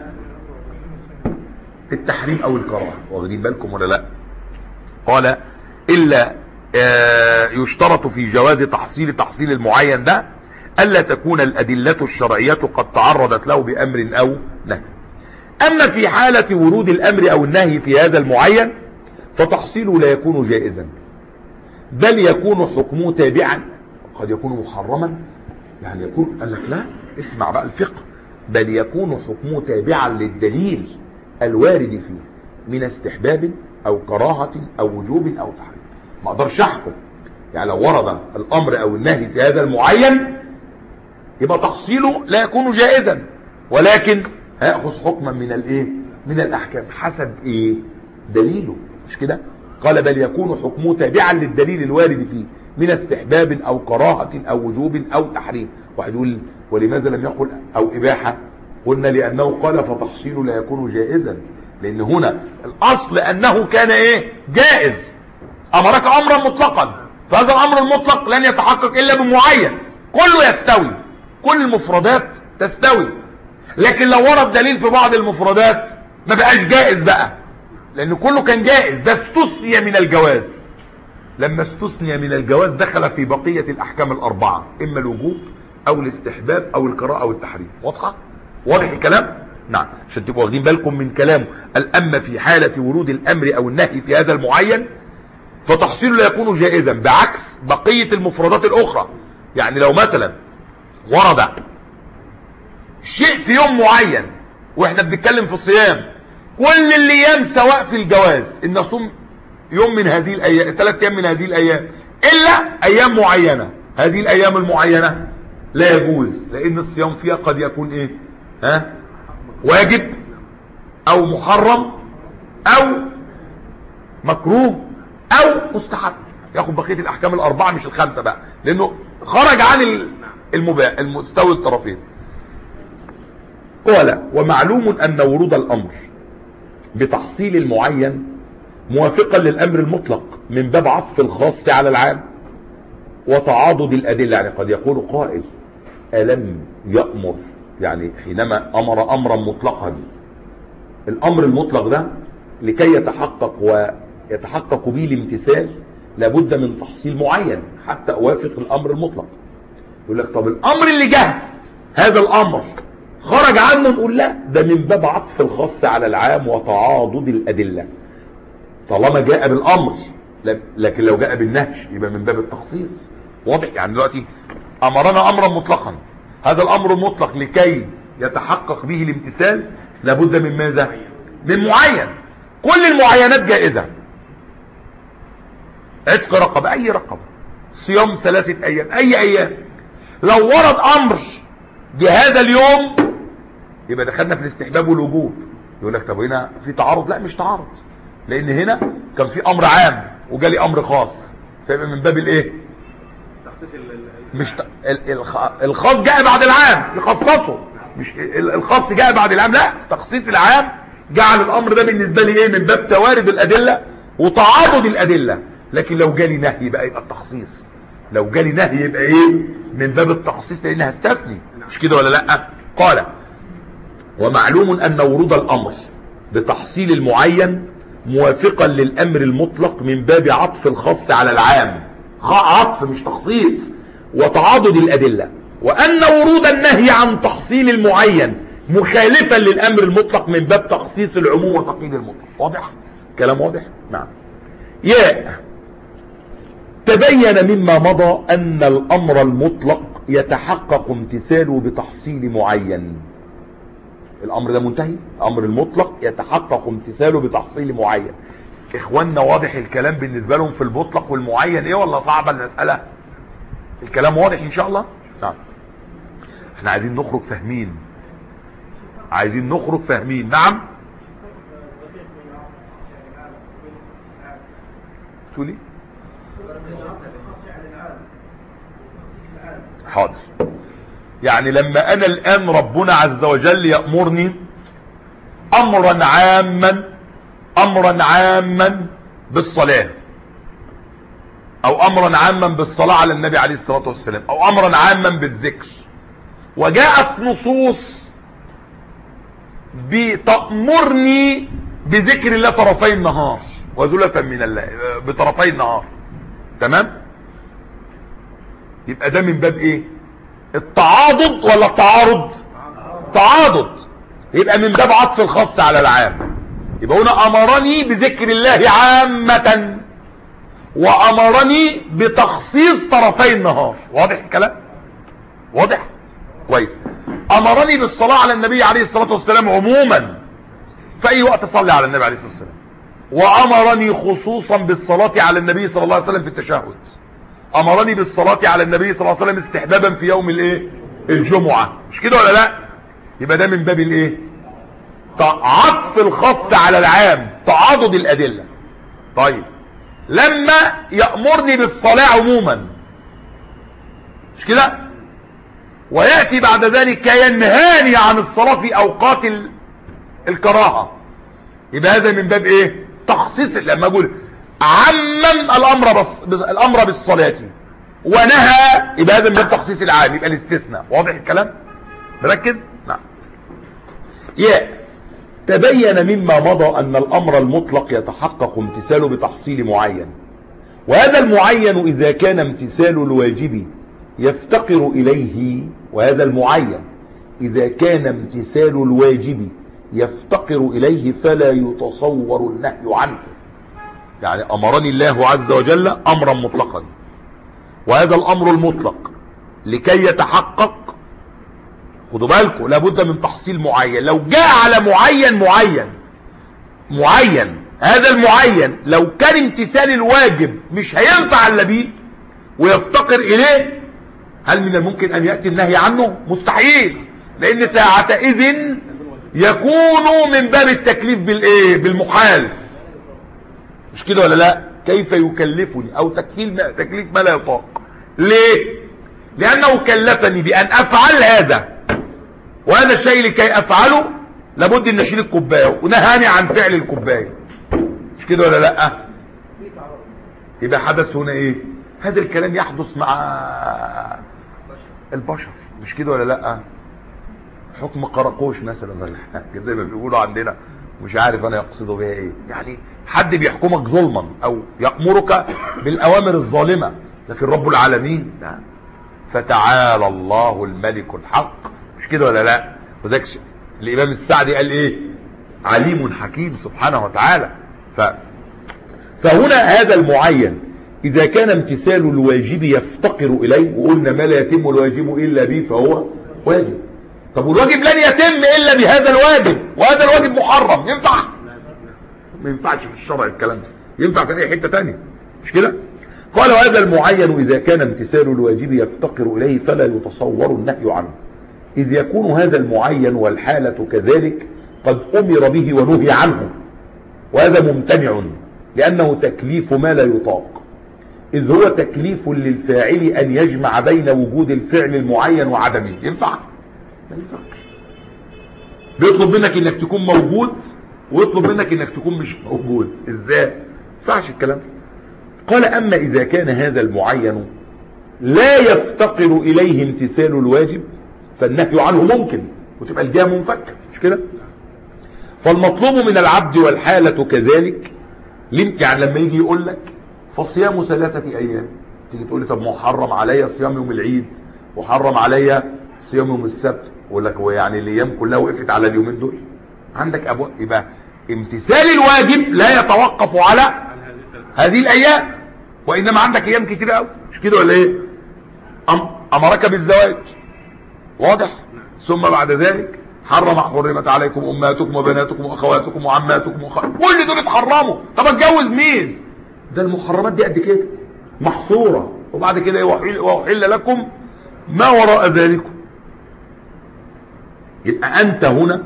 التحريم أو الكراهة. واخدين بالكم ولا لا؟ قال: إلا اه يشترط في جواز تحصيل تحصيل المعين ده ألا تكون الأدلة الشرعية قد تعرضت له بأمر أو نهي. أما في حالة ورود الأمر أو النهي في هذا المعين فتحصيله لا يكون جائزا، بل يكون حكمه تابعا، قد يكون محرما. يعني يكون قال لك لا اسمع بقى الفقه، بل يكون حكمه تابعا للدليل الوارد فيه من استحباب أو كراهة أو وجوب أو تحريم. ما اقدرش احكم، يعني لو ورد الأمر أو النهي في هذا المعين يبقى تحصيله لا يكون جائزا، ولكن هيأخذ حكما من الايه؟ من الأحكام حسب ايه؟ دليله، مش كده؟ قال: بل يكون حكمه تابعا للدليل الوارد فيه من استحباب أو كراهة أو وجوب أو تحريم. واحد يقول: ولماذا لم يقل أو إباحة؟ قلنا لأنه قال فتحصيله لا يكون جائزا، لأن هنا الأصل أنه كان إيه؟ جائز. أمرك أمرا مطلقا، فهذا الأمر المطلق لن يتحقق إلا بمعين، كله يستوي، كل المفردات تستوي. لكن لو ورد دليل في بعض المفردات ما بقاش جائز بقى، لأن كله كان جائز، ده استثني من الجواز. لما استثني من الجواز دخل في بقية الأحكام الأربعة، إما الوجوب أو الاستحباب أو الكراهة أو التحريم. واضحة؟ واضح الكلام؟ نعم، عشان تبقوا واخدين بالكم من كلامه. الأما في حالة ورود الأمر أو النهي في هذا المعين فتحصيله لا يكون جائزا، بعكس بقية المفردات الأخرى. يعني لو مثلا ورد شيء في يوم معين، واحنا بنتكلم في الصيام، كل الايام سواء في الجواز ان نصوم يوم من هذه الايام، ثلاث ايام من هذه الايام، الا ايام معينة. هذه الايام المعينة لا يجوز، لان الصيام فيها قد يكون ايه؟ ها؟ واجب او محرم او مكروه او مستحب. ياخد بقية الاحكام الاربعة مش الخمسة بقى، لانه خرج عن المباح المستوي الطرفين. قال ومعلوم أن ورود الأمر بتحصيل المعين موافقا للأمر المطلق من باب عطف الخاص على العام وتعاضد الأدلة. يعني قد يقول قائل ألم يأمر، يعني حينما أمر أمرا مطلقا، الأمر المطلق ده لكي يتحقق ويتحقق به الامتثال لابد من تحصيل معين حتى أوافق الأمر المطلق. يقول لك طب الأمر اللي جه هذا الأمر خرج عنه، نقول لا، ده من باب عطف الخاص على العام وتعاضد الأدلة طالما جاء بالأمر. لكن لو جاء بالنهي يبقى من باب التخصيص. واضح؟ يعني دلوقتي أمرنا أمرا مطلقا، هذا الأمر المطلق لكي يتحقق به الامتثال لابد من ماذا؟ من معين. كل المعينات جائزة، عتق رقبة، أي رقبة، صيام ثلاثة أيام، أي أيام. لو ورد أمر بهذا اليوم يبقى دخلنا في الاستحباب والوجوب. يقول لك طب هنا في تعارض؟ لا، مش تعارض، لأن هنا كان في أمر عام وجالي أمر خاص، فيبقى من باب الإيه؟ مش ت... الخاص جاء بعد العام يخصصه، مش الخاص جاء بعد العام، لا، تخصيص العام جعل الأمر ده بالنسبة لي إيه؟ من باب توارد الأدلة وتعاضد الأدلة. لكن لو جالي نهي يبقى يبقى التخصيص، لو جالي نهي يبقى ايه؟ من باب التخصيص، لانها استثني، مش كده ولا لا؟ قال ومعلوم ان ورود الامر بتحصيل المعين موافقا للامر المطلق من باب عطف الخاص على العام، عطف مش تخصيص، وتعاضد الادله، وان ورود النهي عن تحصيل المعين مخالفا للامر المطلق من باب تخصيص العموم وتقييد المطلق. واضح؟ كلام واضح؟ نعم. ياء تبين مما مضى أن الأمر المطلق يتحقق امتثاله بتحصيل معين. الأمر ده منتهي، الأمر المطلق يتحقق امتثاله بتحصيل معين. إخواننا واضح الكلام بالنسبة لهم في المطلق والمعين إيه ولا صعبة المسألة؟ الكلام واضح إن شاء الله؟ نعم. احنا عايزين نخرج فاهمين، عايزين نخرج فاهمين. نعم. تقولي حاضر. يعني لما انا الان ربنا عز وجل يأمرني امرا عاما امرا عاما بالصلاة، او امرا عاما بالصلاة على النبي عليه الصلاة والسلام، او امرا عاما بالذكر، وجاءت نصوص بتأمرني بذكر الله طرفي النهار وزلفا من الله بطرفي النهار، تمام؟ يبقى ده من باب ايه؟ التعاضد ولا التعارض؟ تعاضد. يبقى من باب عطف الخاص على العام. يبقى هنا امرني بذكر الله عامة وامرني بتخصيص طرفي النهار. واضح الكلام؟ واضح؟ كويس. امرني بالصلاة على النبي عليه الصلاة والسلام عموما، في اي وقت صلي على النبي عليه الصلاة والسلام، وامرني خصوصا بالصلاة على النبي صلى الله عليه وسلم في التشهد، امرني بالصلاة على النبي صلى الله عليه وسلم استحبابا في يوم الايه؟ الجمعة، مش كده ولا لا؟ يبقى ده من باب الايه؟ عطف الخاص على العام، تعاضد الادلة. طيب لما يأمرني بالصلاة عموما، مش كده؟ ويأتي بعد ذلك ينهاني عن الصلاة في اوقات الكراهة، يبقى هذا من باب ايه؟ تخصيص. لما اقول عمم الامر بس الامر بالصلاة ونهى، يبقى هذا من باب تخصيص العام، يبقى الاستثناء. واضح الكلام؟ مركز؟ نعم. ياء تبين مما مضى ان الامر المطلق يتحقق امتثاله بتحصيل معين، وهذا المعين اذا كان امتثال الواجب يفتقر اليه، وهذا المعين اذا كان امتثال الواجب يفتقر اليه فلا يتصور النهي عنه. يعني امرني الله عز وجل امرا مطلقا، وهذا الامر المطلق لكي يتحقق، خدوا بالكم، لابد من تحصيل معين. لو جاء على معين معين معين هذا المعين لو كان امتثال الواجب مش هينفع الا بيه ويفتقر اليه، هل من الممكن ان ياتي النهي عنه؟ مستحيل، لان ساعتئذ يكون من باب التكليف بالايه؟ بالمحال، مش كده ولا لا؟ كيف يكلفني او تكليف تكليف ما لا يطاق؟ ليه؟ لانه كلفني بان افعل هذا وهذا الشيء لكي افعله لابد ان اشيل الكوبايه، ونهاني عن فعل الكوبايه، مش كده ولا لا؟ يبقى حدث هنا ايه؟ هذا الكلام يحدث مع البشر، مش كده ولا لا؟ حكم قرقوش مثلا ولا زي ما بيقولوا عندنا، مش عارف انا يقصدوا بها ايه، يعني حد بيحكمك ظلما او يأمرك بالاوامر الظالمة، لكن رب العالمين لا. فتعالى الله الملك الحق، مش كده ولا لا؟ وذلك الامام السعدي قال ايه؟ عليم حكيم سبحانه وتعالى. ف... فهنا هذا المعين اذا كان امتثال الواجب يفتقر اليه، وقلنا ما لا يتم الواجب الا به فهو واجب. طب والواجب لن يتم الا بهذا الواجب، وهذا الواجب محرم، ينفع؟ ما ينفعش في الشرع الكلام ده، ينفع في اي حته ثانيه، مش كده؟ قال وهذا المعين اذا كان امتثال الواجب يفتقر اليه فلا يتصور النهي عنه، اذ يكون هذا المعين والحاله كذلك قد امر به ونهي عنه، وهذا ممتنع لانه تكليف ما لا يطاق، اذ هو تكليف للفاعل ان يجمع بين وجود الفعل المعين وعدمه. ينفع؟ ما ينفعش. بيطلب منك انك تكون موجود ويطلب منك انك تكون مش موجود، ازاي؟ ما ينفعش الكلام ده. قال اما اذا كان هذا المعين لا يفتقر اليه امتثال الواجب فالنهي عنه ممكن، وتبقى الجهه منفكه، مش كده؟ فالمطلوب من العبد والحاله كذلك، يعني لما يجي يقول لك فصيام ثلاثه ايام، تيجي تقول لي طب محرم عليا صيام يوم العيد وحرم عليا صيام يوم السبت، اقول لك هو يعني الايام كلها وقفت على اليومين دول؟ عندك ابواب. يبقى امتثال الواجب لا يتوقف على هذه الايام، وانما عندك ايام كتير قوي، مش كده ولا ايه؟ أم امرك بالزواج، واضح؟ ثم بعد ذلك حرم حرمت عليكم امهاتكم وبناتكم واخواتكم وعماتكم وخالاتكم، كل دول اتحرموا. طب اتجوز مين؟ ده المحرمات دي قد كده محصوره، وبعد كده واحل لكم ما وراء ذلكم. يبقى انت هنا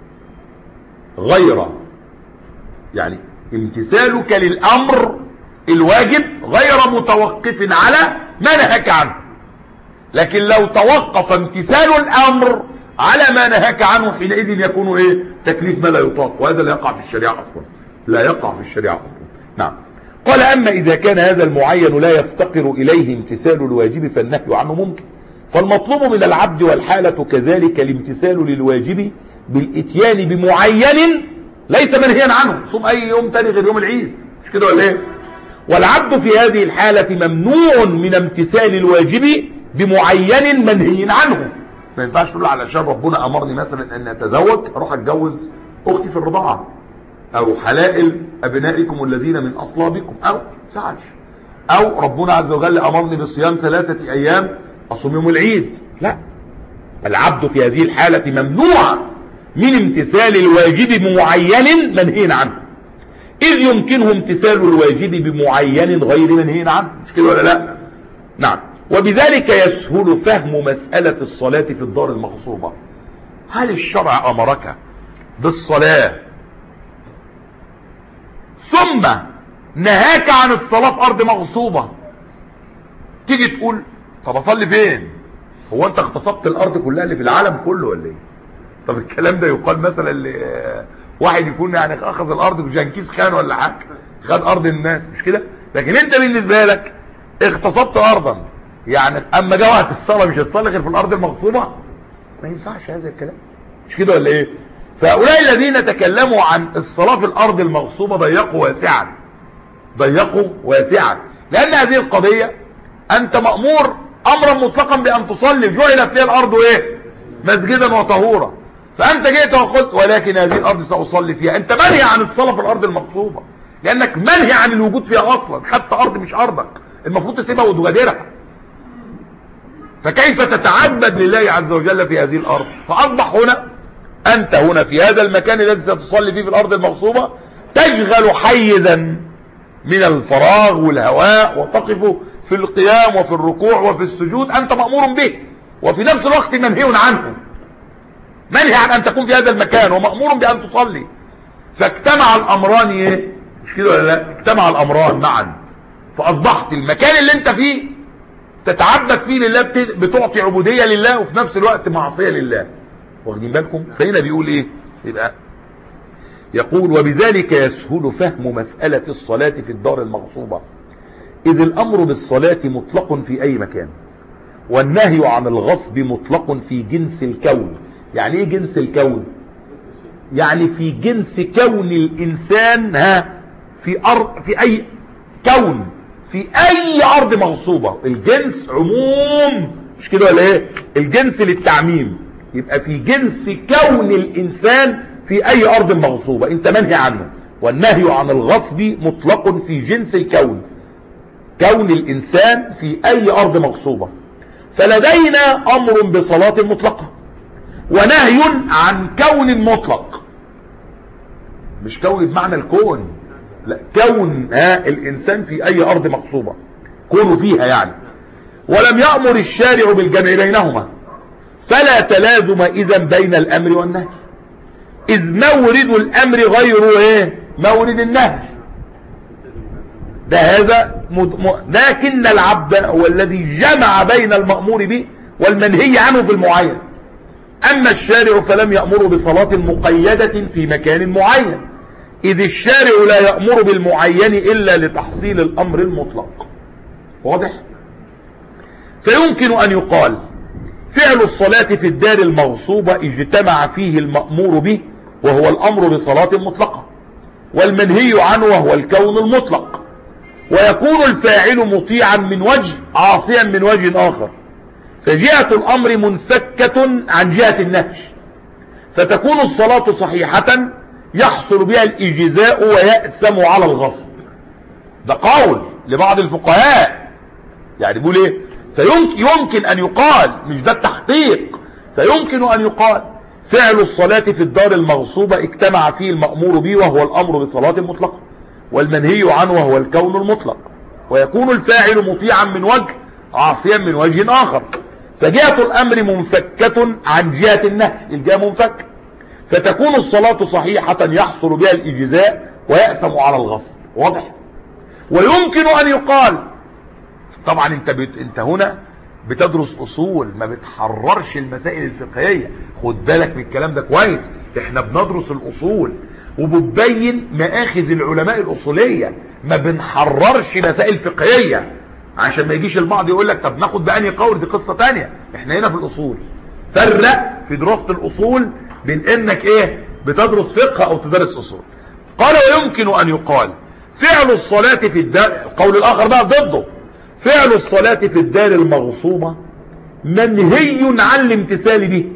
غير، يعني امتثالك للامر الواجب غير متوقف على ما نهاك عنه، لكن لو توقف امتثال الامر على ما نهاك عنه حينئذ يكون ايه؟ تكليف ما لا يطاق، وهذا لا يقع في الشريعه اصلا، لا يقع في الشريعه اصلا. نعم. قال اما اذا كان هذا المعين لا يفتقر اليه امتثال الواجب فالنهي عنه ممكن، فالمطلوب من العبد والحالة كذلك الامتثال للواجب بالاتيان بمعين ليس منهيا عنه. صوم اي يوم تاني غير يوم العيد، مش كده ولا ايه؟ والعبد في هذه الحالة ممنوع من امتثال الواجب بمعين منهي عنه. ما ينفعش تقول علشان ربنا امرني مثلا ان اتزوج اروح اتجوز اختي في الرضاعة، او حلائل ابنائكم الذين من اصلابكم، او ما ينفعش. او ربنا عز وجل امرني بصيام ثلاثة ايام اصوم يوم العيد، لا. العبد في هذه الحالة ممنوع من امتثال الواجب بمعين منهي عنه، اذ يمكنه امتثال الواجب بمعين غير منهي عنه، مش كده ولا لا؟ نعم. وبذلك يسهل فهم مسألة الصلاة في الدار المغصوبة. هل الشرع امرك بالصلاة ثم نهاك عن الصلاة في ارض مغصوبة؟ تيجي تقول طب اصلي فين؟ هو انت اغتصبت الارض كلها اللي في العالم كله ولا ايه؟ طب الكلام ده يقال مثلا واحد يكون يعني اخذ الارض جنكيز خان ولا حاجه، خد ارض الناس، مش كده؟ لكن انت بالنسبه لك اغتصبت ارضا، يعني اما جه وقت الصلاه مش هتصلي غير في الارض المغصوبه؟ ما ينفعش هذا الكلام، مش كده ولا ايه؟ فهؤلاء الذين تكلموا عن الصلاه في الارض المغصوبه ضيقوا واسعا، ضيقوا واسعا، لان هذه القضيه انت مأمور امرا مطلقا بان تصلي، جعلت لي الارض ايه؟ مسجدا وطهورا، فانت جئت وقلت ولكن هذه الارض ساصلي فيها، انت منهي عن الصلاه في الارض المغصوبه، لانك منهي عن الوجود فيها اصلا، خدت ارض مش ارضك، المفروض تسيبها وتغادرها، فكيف تتعبد لله عز وجل في هذه الارض؟ فاصبح هنا انت هنا في هذا المكان الذي ستصلي فيه في الارض المغصوبه تشغل حيزا من الفراغ والهواء، وتقف في القيام وفي الركوع وفي السجود انت مأمور به، وفي نفس الوقت منهي عنه، منهي عن ان تكون في هذا المكان ومأمور بان تصلي، فاجتمع الامران ايه؟ مش كده ولا لا؟ اجتمع الامران معا، فاصبحت المكان اللي انت فيه تتعبد فيه لله، بتعطي عبودية لله وفي نفس الوقت معصية لله، واخدين بالكم؟ فهنا بيقول ايه؟ يبقى يقول وبذلك يسهل فهم مسألة الصلاة في الدار المغصوبة، إذ الأمر بالصلاة مطلق في أي مكان، والنهي عن الغصب مطلق في جنس الكون. يعني ايه جنس الكون؟ يعني في جنس كون الإنسان ها في أرض، في أي كون، في أي أرض مغصوبة. الجنس عموم، مش كده ولا ايه؟ الجنس للتعميم. يبقى في جنس كون الإنسان في أي أرض مغصوبة أنت منهي عنه. والنهي عن الغصب مطلق في جنس الكون، كون الإنسان في أي أرض مغصوبة. فلدينا أمر بصلاة مطلقة، ونهي عن كون مطلق، مش كون بمعنى الكون، لا، كون ها الإنسان في أي أرض مغصوبة، كونه فيها يعني. ولم يأمر الشارع بالجمع بينهما، فلا تلازم إذن بين الأمر والنهي، إذ مورد الأمر غير إيه؟ مورد النهي. ده هذا مد... م... لكن العبد هو الذي جمع بين المأمور به والمنهي عنه في المعين. أما الشارع فلم يأمر بصلاة مقيدة في مكان معين، إذ الشارع لا يأمر بالمعين إلا لتحصيل الأمر المطلق. واضح؟ فيمكن أن يقال فعل الصلاة في الدار المغصوبة اجتمع فيه المأمور به وهو الأمر بصلاة مطلقة، والمنهي عنه وهو الكون المطلق، ويكون الفاعل مطيعا من وجه، عاصيا من وجه آخر، فجهة الأمر منفكة عن جهة النهي، فتكون الصلاة صحيحة يحصل بها الإجزاء ويأثم على الغصب. ده قول لبعض الفقهاء، يعني بيقول ايه؟ فيمكن يمكن أن يقال، مش ده التحقيق، فيمكن أن يقال فعل الصلاة في الدار المغصوبة اجتمع فيه المأمور به وهو الأمر بصلاة مطلقة، والمنهي عنه وهو الكون المطلق، ويكون الفاعل مطيعا من وجه، عاصيا من وجه آخر، فجهة الأمر منفكة عن جهة النهي، الجهة منفكة، فتكون الصلاة صحيحة يحصل بها الإجزاء ويأثم على الغصب. واضح؟ ويمكن أن يقال، طبعا انت بت... انت هنا بتدرس اصول، ما بتحررش المسائل الفقهية، خد بالك من الكلام ده كويس. احنا بندرس الاصول وبتبين مآخذ العلماء الاصولية، ما بنحررش مسائل فقهية، عشان ما يجيش البعض يقول لك طب ناخد بأني قول، دي قصة تانية. احنا هنا في الاصول، فرق في دراسة الاصول بين انك ايه بتدرس فقه او تدرس اصول. قال ويمكن ان يقال فعل الصلاة في الدار، القول الاخر بقى ضده، فعل الصلاة في الدار المغصوبة منهي عن الامتثال به،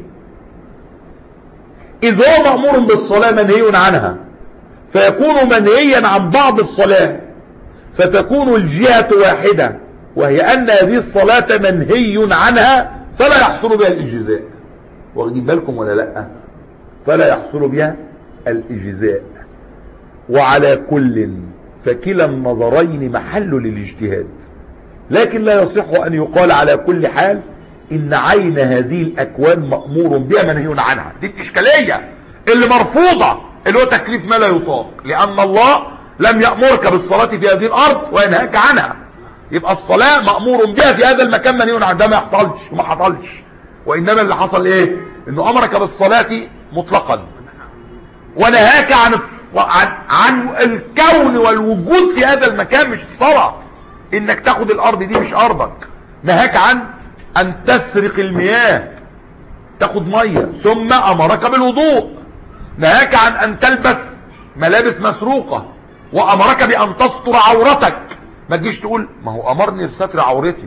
إذ هو مأمور بالصلاة منهي عنها، فيكون منهيا عن بعض الصلاة، فتكون الجهة واحدة، وهي أن هذه الصلاة منهي عنها فلا يحصل بها الإجزاء. واخدين بالكم ولا لأ؟ فلا يحصل بها الإجزاء. وعلى كل فكلا النظرين محل للاجتهاد، لكن لا يصح أن يقال على كل حال إن عين هذه الأكوان مأمور بها منهي عنها. دي الإشكالية اللي مرفوضة، اللي هو تكليف ما لا يطاق، لأن الله لم يأمرك بالصلاة في هذه الأرض وينهاك عنها. يبقى الصلاة مأمور بها في هذا المكان منهي عنها، ده ما يحصلش وما حصلش. وإنما اللي حصل إيه؟ إنه أمرك بالصلاة مطلقا ونهاك عن عن عن الكون والوجود في هذا المكان، مش الصلاة. انك تاخد الارض دي مش ارضك، نهاك عن ان تسرق المياه، تاخد مية، ثم امرك بالوضوء، نهاك عن ان تلبس ملابس مسروقة، وامرك بان تستر عورتك. ما تجيش تقول ما هو امرني بستر عورتي،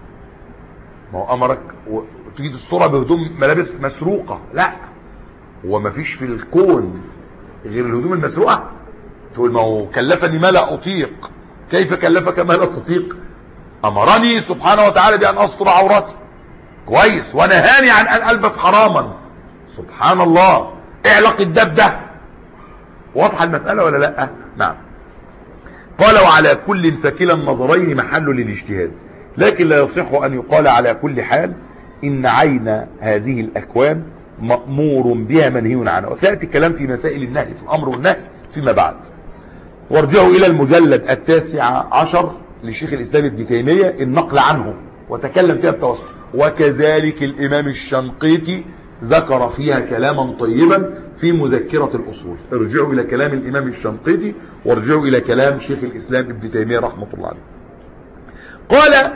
ما هو امرك وتيجي تسترها بهدوم ملابس مسروقة. لا، هو ما فيش في الكون غير الهدوم المسروقة. تقول ما هو كلفني ما لا اطيق، كيف كلفك ما لا تطيق؟ امرني سبحانه وتعالى بان استر عورتي، كويس، ونهاني عن ان البس حراما، سبحان الله. ايه علاقة ده بده؟ واضحة المسألة ولا لا؟ نعم. قال وعلى كل فكلا النظرين محل للاجتهاد، لكن لا يصح ان يقال على كل حال ان عين هذه الاكوان مأمور بها منهي عنها. وسيأتي الكلام في مسائل النهي، في الامر والنهي فيما بعد. وارجعوا الى المجلد التاسع عشر لشيخ الاسلام ابن تيمية النقل عنه، وتكلم فيها بتوسط. وكذلك الامام الشنقيطي ذكر فيها كلاما طيبا في مذكرة الأصول. ارجعوا إلى كلام الإمام الشنقيطي وارجعوا إلى كلام شيخ الإسلام ابن تيمية رحمة الله عليه. قال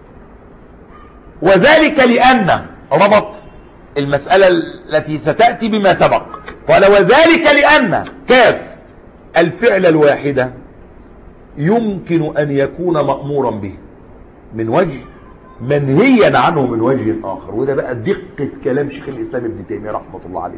وذلك لأن ربط المسألة التي ستأتي بما سبق. قال وذلك لأن كاف الفعل الواحدة يمكن أن يكون مأمورا به من وجه منهيا عنه من وجه آخر. وده بقى دقة كلام شيخ الإسلام ابن تيمية رحمة الله عليه.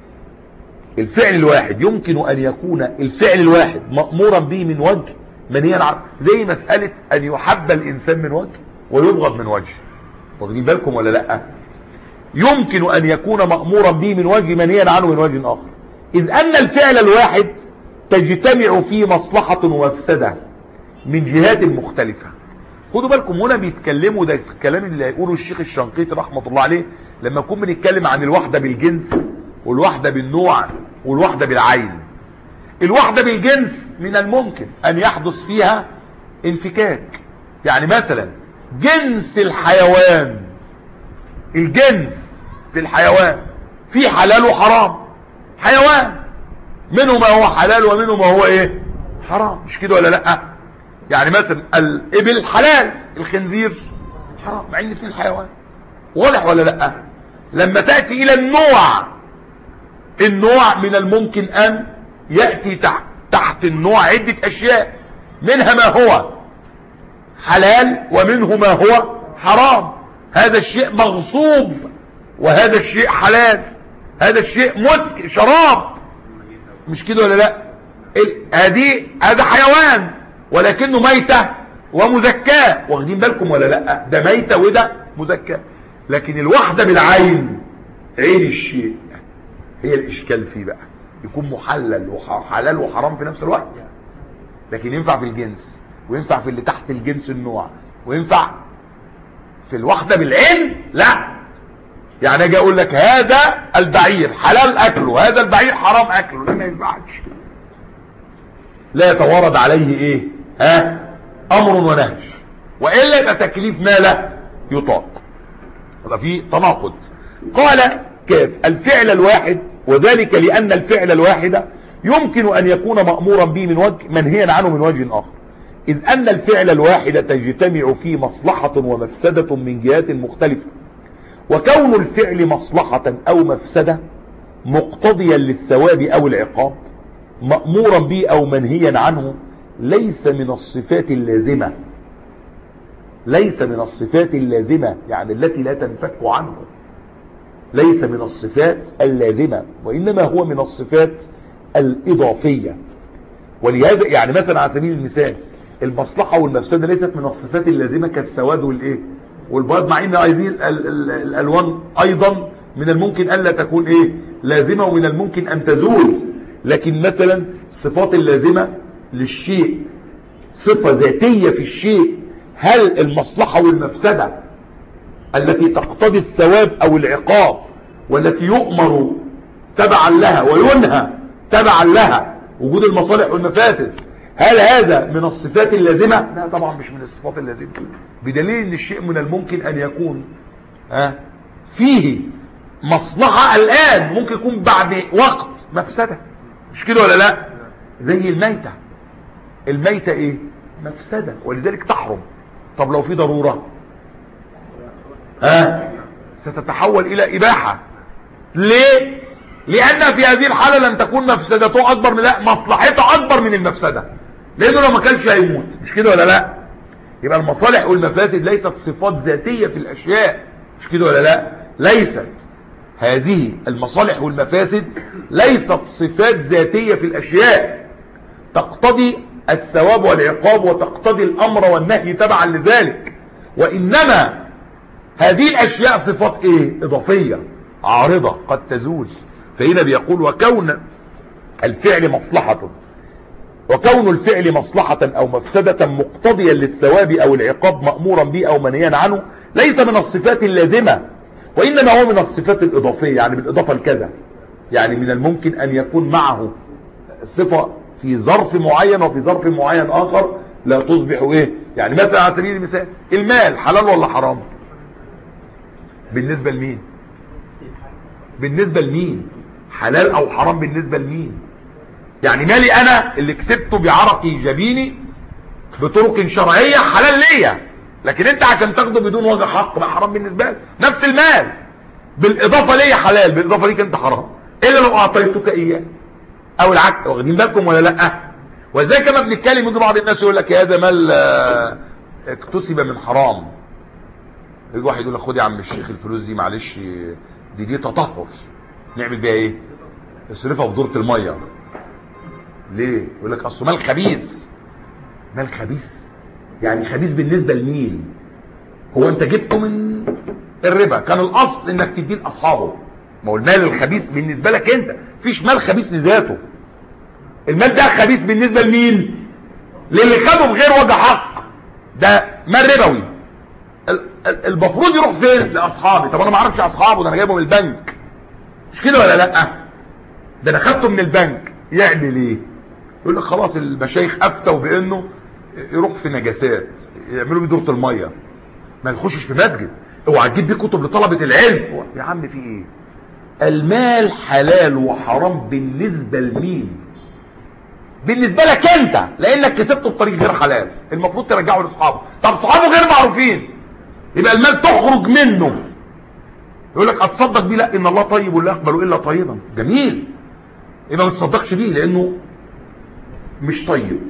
الفعل الواحد يمكن أن يكون الفعل الواحد مأمورا به من وجه منهيا عنه، زي مسألة أن يحب الإنسان من وجه ويبغض من وجه. واخدين بالكم ولا لأ؟ يمكن أن يكون مأمورا به من وجه منهيا عنه من وجه آخر، إذ أن الفعل الواحد تجتمع فيه مصلحة ومفسدة من جهات مختلفة. خدوا بالكم هنا بيتكلموا، ده الكلام اللي هيقوله الشيخ الشنقيطي رحمة الله عليه لما نكون بنتكلم عن الوحدة بالجنس والوحدة بالنوع والوحدة بالعين. الوحدة بالجنس من الممكن أن يحدث فيها انفكاك. يعني مثلا جنس الحيوان، الجنس في الحيوان في حلال وحرام. حيوان منه ما هو حلال ومنه ما هو ايه حرام، مش كده ولا لا؟ يعني مثلا الابل حلال، الخنزير حرام، مع ان الاثنين حيوان. واضح ولا لا؟ لما تأتي الى النوع، النوع من الممكن ان يأتي تحت, تحت النوع عدة اشياء، منها ما هو حلال ومنه ما هو حرام. هذا الشيء مغصوب وهذا الشيء حلال، هذا الشيء مسك شراب، مش كده ولا لا؟ هذه هذا حيوان ولكنه ميتة ومزكاة. واخدين بالكم ولا لا؟ ده ميتة وده مزكاة. لكن الوحدة بالعين، عين الشيء هي الاشكال فيه بقى، يكون محلل وحلال وحرام في نفس الوقت. لكن ينفع في الجنس وينفع في اللي تحت الجنس النوع، وينفع في الوحدة بالعين لا. يعني اجي اقول لك هذا البعير حلال اكله، هذا البعير حرام اكله، لا ما ينفعش. لا يتوارد عليه ايه ها امر ونهي، والا يبقى تكليف ما لا يطاق، يبقى في تناقض. قال كاف الفعل الواحد، وذلك لان الفعل الواحد يمكن ان يكون مأمورا به من وجه منهيا عنه من وجه اخر، اذ ان الفعل الواحد تجتمع فيه مصلحة ومفسدة من جهات مختلفة. وكون الفعل مصلحة او مفسدة مقتضيا للثواب او العقاب مأمورا به او منهيا عنه ليس من الصفات اللازمة، ليس من الصفات اللازمة يعني التي لا تنفك عنه، ليس من الصفات اللازمة، وإنما هو من الصفات الإضافية. ولهذا يعني مثلا على سبيل المثال المصلحة والمفسدة ليست من الصفات اللازمة كالسواد والإيه والبياض، مع إن عايزين الألوان أيضا من الممكن ألا تكون إيه لازمة ومن الممكن أن تزول. لكن مثلا الصفات اللازمة للشيء صفة ذاتية في الشيء، هل المصلحة والمفسدة التي تقتضي الثواب أو العقاب والتي يؤمر تبعا لها وينهى تبعا لها وجود المصالح والمفاسد، هل هذا من الصفات اللازمة؟ لا طبعا مش من الصفات اللازمة، بدليل ان الشيء من الممكن ان يكون ها فيه مصلحة الآن، ممكن يكون بعد وقت مفسدة، مش كده ولا لا؟ زي الميتة، الميتة ايه مفسدة ولذلك تحرم. طب لو في ضرورة ها ستتحول الى اباحة. ليه؟ لان في هذه الحالة لن تكون مفسدته اكبر من لا مصلحته اكبر من المفسدة، لانه لو ما كانش هيموت، مش كده ولا لا؟ يبقى المصالح والمفاسد ليست صفات ذاتية في الاشياء، مش كده ولا لا؟ ليست هذه المصالح والمفاسد ليست صفات ذاتية في الاشياء تقتضي الثواب والعقاب وتقتضي الامر والنهي تبعا لذلك، وانما هذه الاشياء صفات ايه اضافية عارضة قد تزول. فهنا بيقول وكون الفعل مصلحة وكون الفعل مصلحة او مفسدة مقتضيا للثواب او العقاب مأمورا به او منهيا عنه ليس من الصفات اللازمة، وانما هو من الصفات الاضافية، يعني بالاضافة لكذا، يعني من الممكن ان يكون معه صفة في ظرف معين وفي ظرف معين اخر لا تصبح ايه. يعني مثلا على سبيل المثال المال حلال ولا حرام بالنسبة لمين؟ بالنسبة لمين؟ حلال او حرام بالنسبة لمين؟ يعني مالي انا اللي كسبته بعرقي جبيني بطرق شرعية حلال ليا، لكن انت عشان تاخده بدون وجه حق بقى حرام بالنسبة لك. نفس المال بالاضافة ليا حلال، بالاضافة ليك انت حرام، الا لو اعطيتك اياه او العكس. واخدين بالكم ولا لا؟ وازاي كما بنتكلم يجي بعض الناس يقول لك هذا مال اكتسب من حرام، يجي واحد يقول لك خد يا عم الشيخ الفلوس دي معلش دي دي تطهر، نعمل بيها ايه؟ اصرفها في دورة المية. ليه؟ يقول لك اصل مال خبيث. مال خبيث يعني خبيث بالنسبة لمين؟ هو انت جبته من الربا، كان الاصل انك تديه لاصحابه. ما هو المال الخبيث بالنسبة لك انت، مفيش مال خبيث لذاته. المال ده خبيث بالنسبة لمين؟ للي خده بغير وجه حق، ده مال ربوي. المفروض يروح فين؟ لاصحابي. طب انا ما اعرفش اصحابه، ده انا جايبه من البنك، مش كده ولا لا؟ ده انا خدته من البنك، يعمل ايه؟ يقول لك خلاص المشايخ افتوا بانه يروح في نجاسات، يعملوا بيه دورة الميه، ما يخشش في مسجد، اوعى تجيب بيه كتب لطلبة العلم. يا عم في ايه؟ المال حلال وحرام بالنسبة لمين؟ بالنسبة لك انت، لانك كسبته بطريق غير حلال، المفروض ترجعه لاصحابه. طب صحابه غير معروفين، يبقى المال تخرج منه. يقول لك اتصدق بيه، لا ان الله طيب ولا يقبل الا طيبا. جميل، يبقى ما تصدقش بيه لانه مش طيب.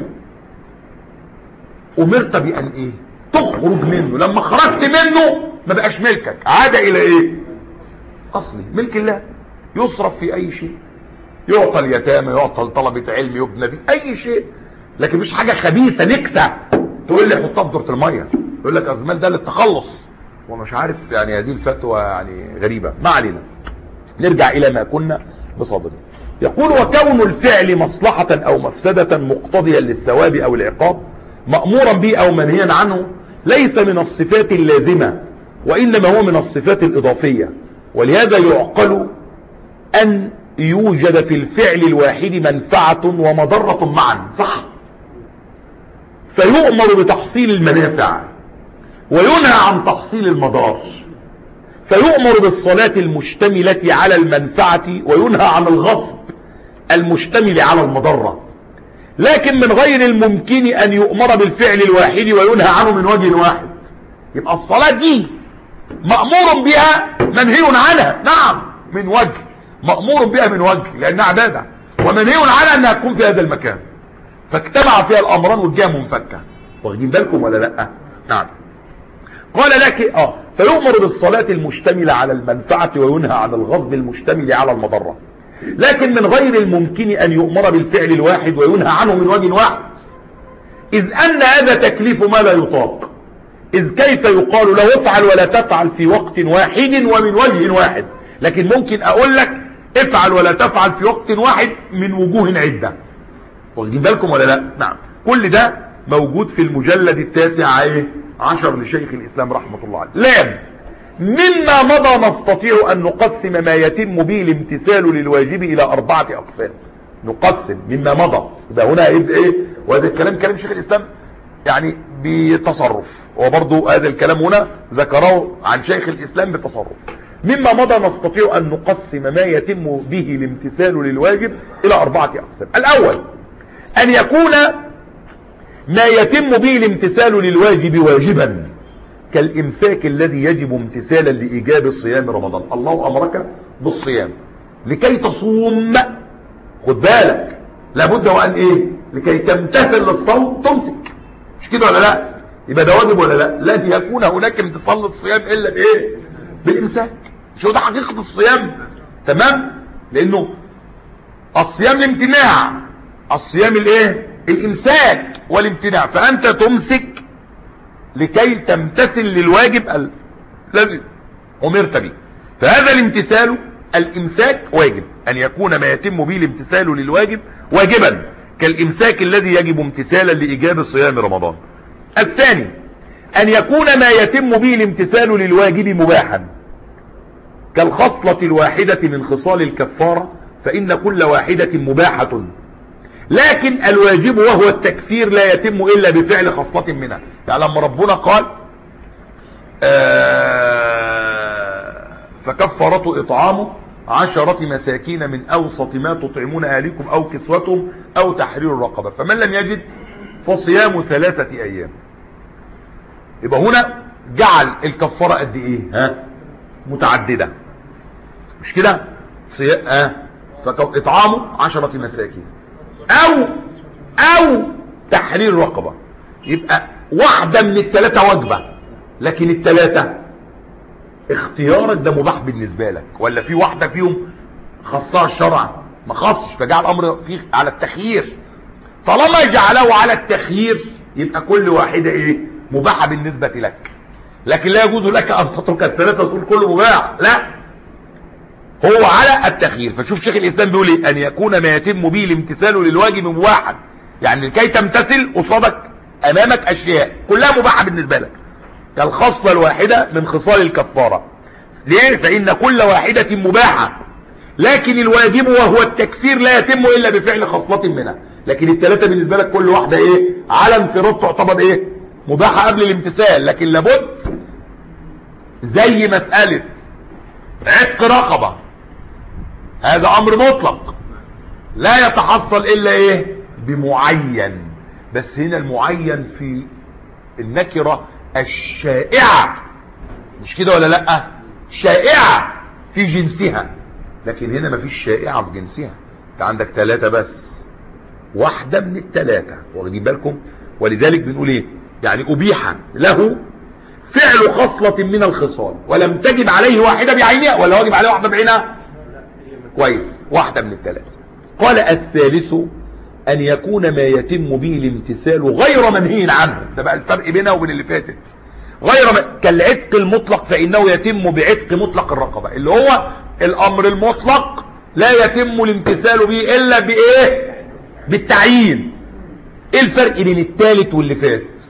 امرت بان ايه؟ تخرج منه. لما خرجت منه ما بقاش ملكك، عاد الى ايه؟ اصلي ملك الله، يصرف في اي شيء، يعطى اليتامى، يعطى لطلبة علم، يبنى به اي شيء، لكن مش حاجة خبيثة نكسة تقول لي حطها في دورة المية. يقول لك الزمال ده للتخلص، ومش عارف يعني هذه الفتوى يعني غريبة. ما علينا، نرجع الى ما كنا بصدده. يقول وكون الفعل مصلحة او مفسدة مقتضيا للثواب او العقاب مأمورا به او منهيا عنه ليس من الصفات اللازمة، وانما هو من الصفات الاضافية. ولهذا يعقل ان يوجد في الفعل الواحد منفعة ومضرة معا، صح؟ فيؤمر بتحصيل المنافع وينهى عن تحصيل المضار. فيؤمر بالصلاة المشتملة على المنفعة وينهى عن الغصب المشتمل على المضرة، لكن من غير الممكن ان يؤمر بالفعل الواحد وينهى عنه من وجه واحد. يبقى الصلاة دي مأمور بها منهي عنها، نعم من وجه، مأمور بها من وجه لأنها عبادة، ومنهي عنها أنها تكون في هذا المكان، فاجتمع فيها الأمران والجهة منفكة. واخدين بالكم ولا لا؟ نعم. قال لك اه فيؤمر بالصلاة المشتملة على المنفعة وينهى عن الغصب المشتمل على المضرة، لكن من غير الممكن أن يؤمر بالفعل الواحد وينهى عنه من وجه واحد، إذ أن هذا تكليف ما لا يطاق. إذ كيف يقال له افعل ولا تفعل في وقت واحد ومن وجه واحد، لكن ممكن أقول لك افعل ولا تفعل في وقت واحد من وجوه عدة. واخدين بالكم ولا لا؟ نعم. كل ده موجود في المجلد التاسع عشر لشيخ الإسلام رحمة الله عليه. لام مما مضى نستطيع أن نقسم ما يتم به الامتثال للواجب إلى أربعة أقسام. نقسم مما مضى، يبقى هنا يبقى إيه؟ وهذا الكلام كلام شيخ الإسلام يعني بتصرف، وبرضه هذا الكلام هنا ذكره عن شيخ الإسلام بتصرف. مما مضى نستطيع أن نقسم ما يتم به الامتثال للواجب إلى أربعة أقسام. الأول أن يكون ما يتم به الامتثال للواجب واجبا، كالإمساك الذي يجب امتثالا لإيجاب صيام رمضان. الله أمرك بالصيام لكي تصوم، خد بالك لابد وأن إيه؟ لكي تمتثل للصوم تمسك، مش كده ولا لا؟ يبقى ده واجب ولا لا؟ لن يكون هناك امتثال للصيام إلا بإيه؟ بالإمساك. شو ده حقيقة الصيام، تمام؟ لأنه الصيام الامتناع، الصيام الايه؟ الامساك والامتناع، فأنت تمسك لكي تمتثل للواجب الذي أمرت به. فهذا الامتثال الامساك واجب، أن يكون ما يتم به الامتثال للواجب واجبا، كالامساك الذي يجب امتثالا لإيجاب صيام رمضان. الثاني أن يكون ما يتم به الامتثال للواجب مباحا، كالخصلة الواحدة من خصال الكفارة، فإن كل واحدة مباحة، لكن الواجب وهو التكفير لا يتم إلا بفعل خصلة منها. يعني لما ربنا قال آه فكفارته إطعامه عشرة مساكين من أوسط ما تطعمون أهلكم أو كسوتهم أو تحرير الرقبة، فمن لم يجد فصيام ثلاثة أيام. يبقى هنا جعل الكفارة قد إيه؟ ها؟ متعددة، مش كده؟ صيام اه فإطعام عشرة مساكين أو أو تحرير رقبة. يبقى واحدة من الثلاثة واجبة، لكن الثلاثة اختيارك ده مباح بالنسبة لك، ولا في واحدة فيهم خصها الشرع؟ ما خصش، فجعل الأمر فيه على التخيير. طالما جعله على التخيير يبقى كل واحدة ايه؟ مباحة بالنسبة لك، لكن لا يجوز لك أن تترك الثلاثة وتقول كله مباح، لا، هو على التخيير. فشوف شيخ الإسلام بيقول ايه؟ أن يكون ما يتم به الامتثال للواجب مباحا، يعني لكي تمتثل قصادك أمامك أشياء كلها مباحة بالنسبة لك، كالخصلة الواحدة من خصال الكفارة. ليه؟ فإن كل واحدة مباحة، لكن الواجب وهو التكفير لا يتم إلا بفعل خصلة منها. لكن الثلاثة بالنسبة لك كل واحدة ايه؟ على انفراد تعتبر ايه؟ مباحة قبل الامتثال، لكن لابد زي مسألة عتق رقبة، هذا أمر مطلق لا يتحصل إلا ايه؟ بمعين. بس هنا المعين في النكرة الشائعة، مش كده ولا لا؟ شائعة في جنسها، لكن هنا مفيش شائعة في جنسها. انت عندك ثلاثة بس، واحدة من الثلاثة، واخدين بالكم؟ ولذلك بنقول ايه؟ يعني أبيح له فعل خصلة من الخصال ولم تجب عليه واحدة بعينها، ولا واجب عليه واحدة بعينها؟ كويس، واحدة من الثلاثة. قال الثالث أن يكون ما يتم به الامتثال غير منهي عنه. ده بقى الفرق بينه وبين اللي فاتت. غير من... كالعتق المطلق فإنه يتم بعتق مطلق الرقبة، اللي هو الأمر المطلق لا يتم الامتثال به إلا بإيه؟ بالتعيين. إيه الفرق بين الثالث واللي فات؟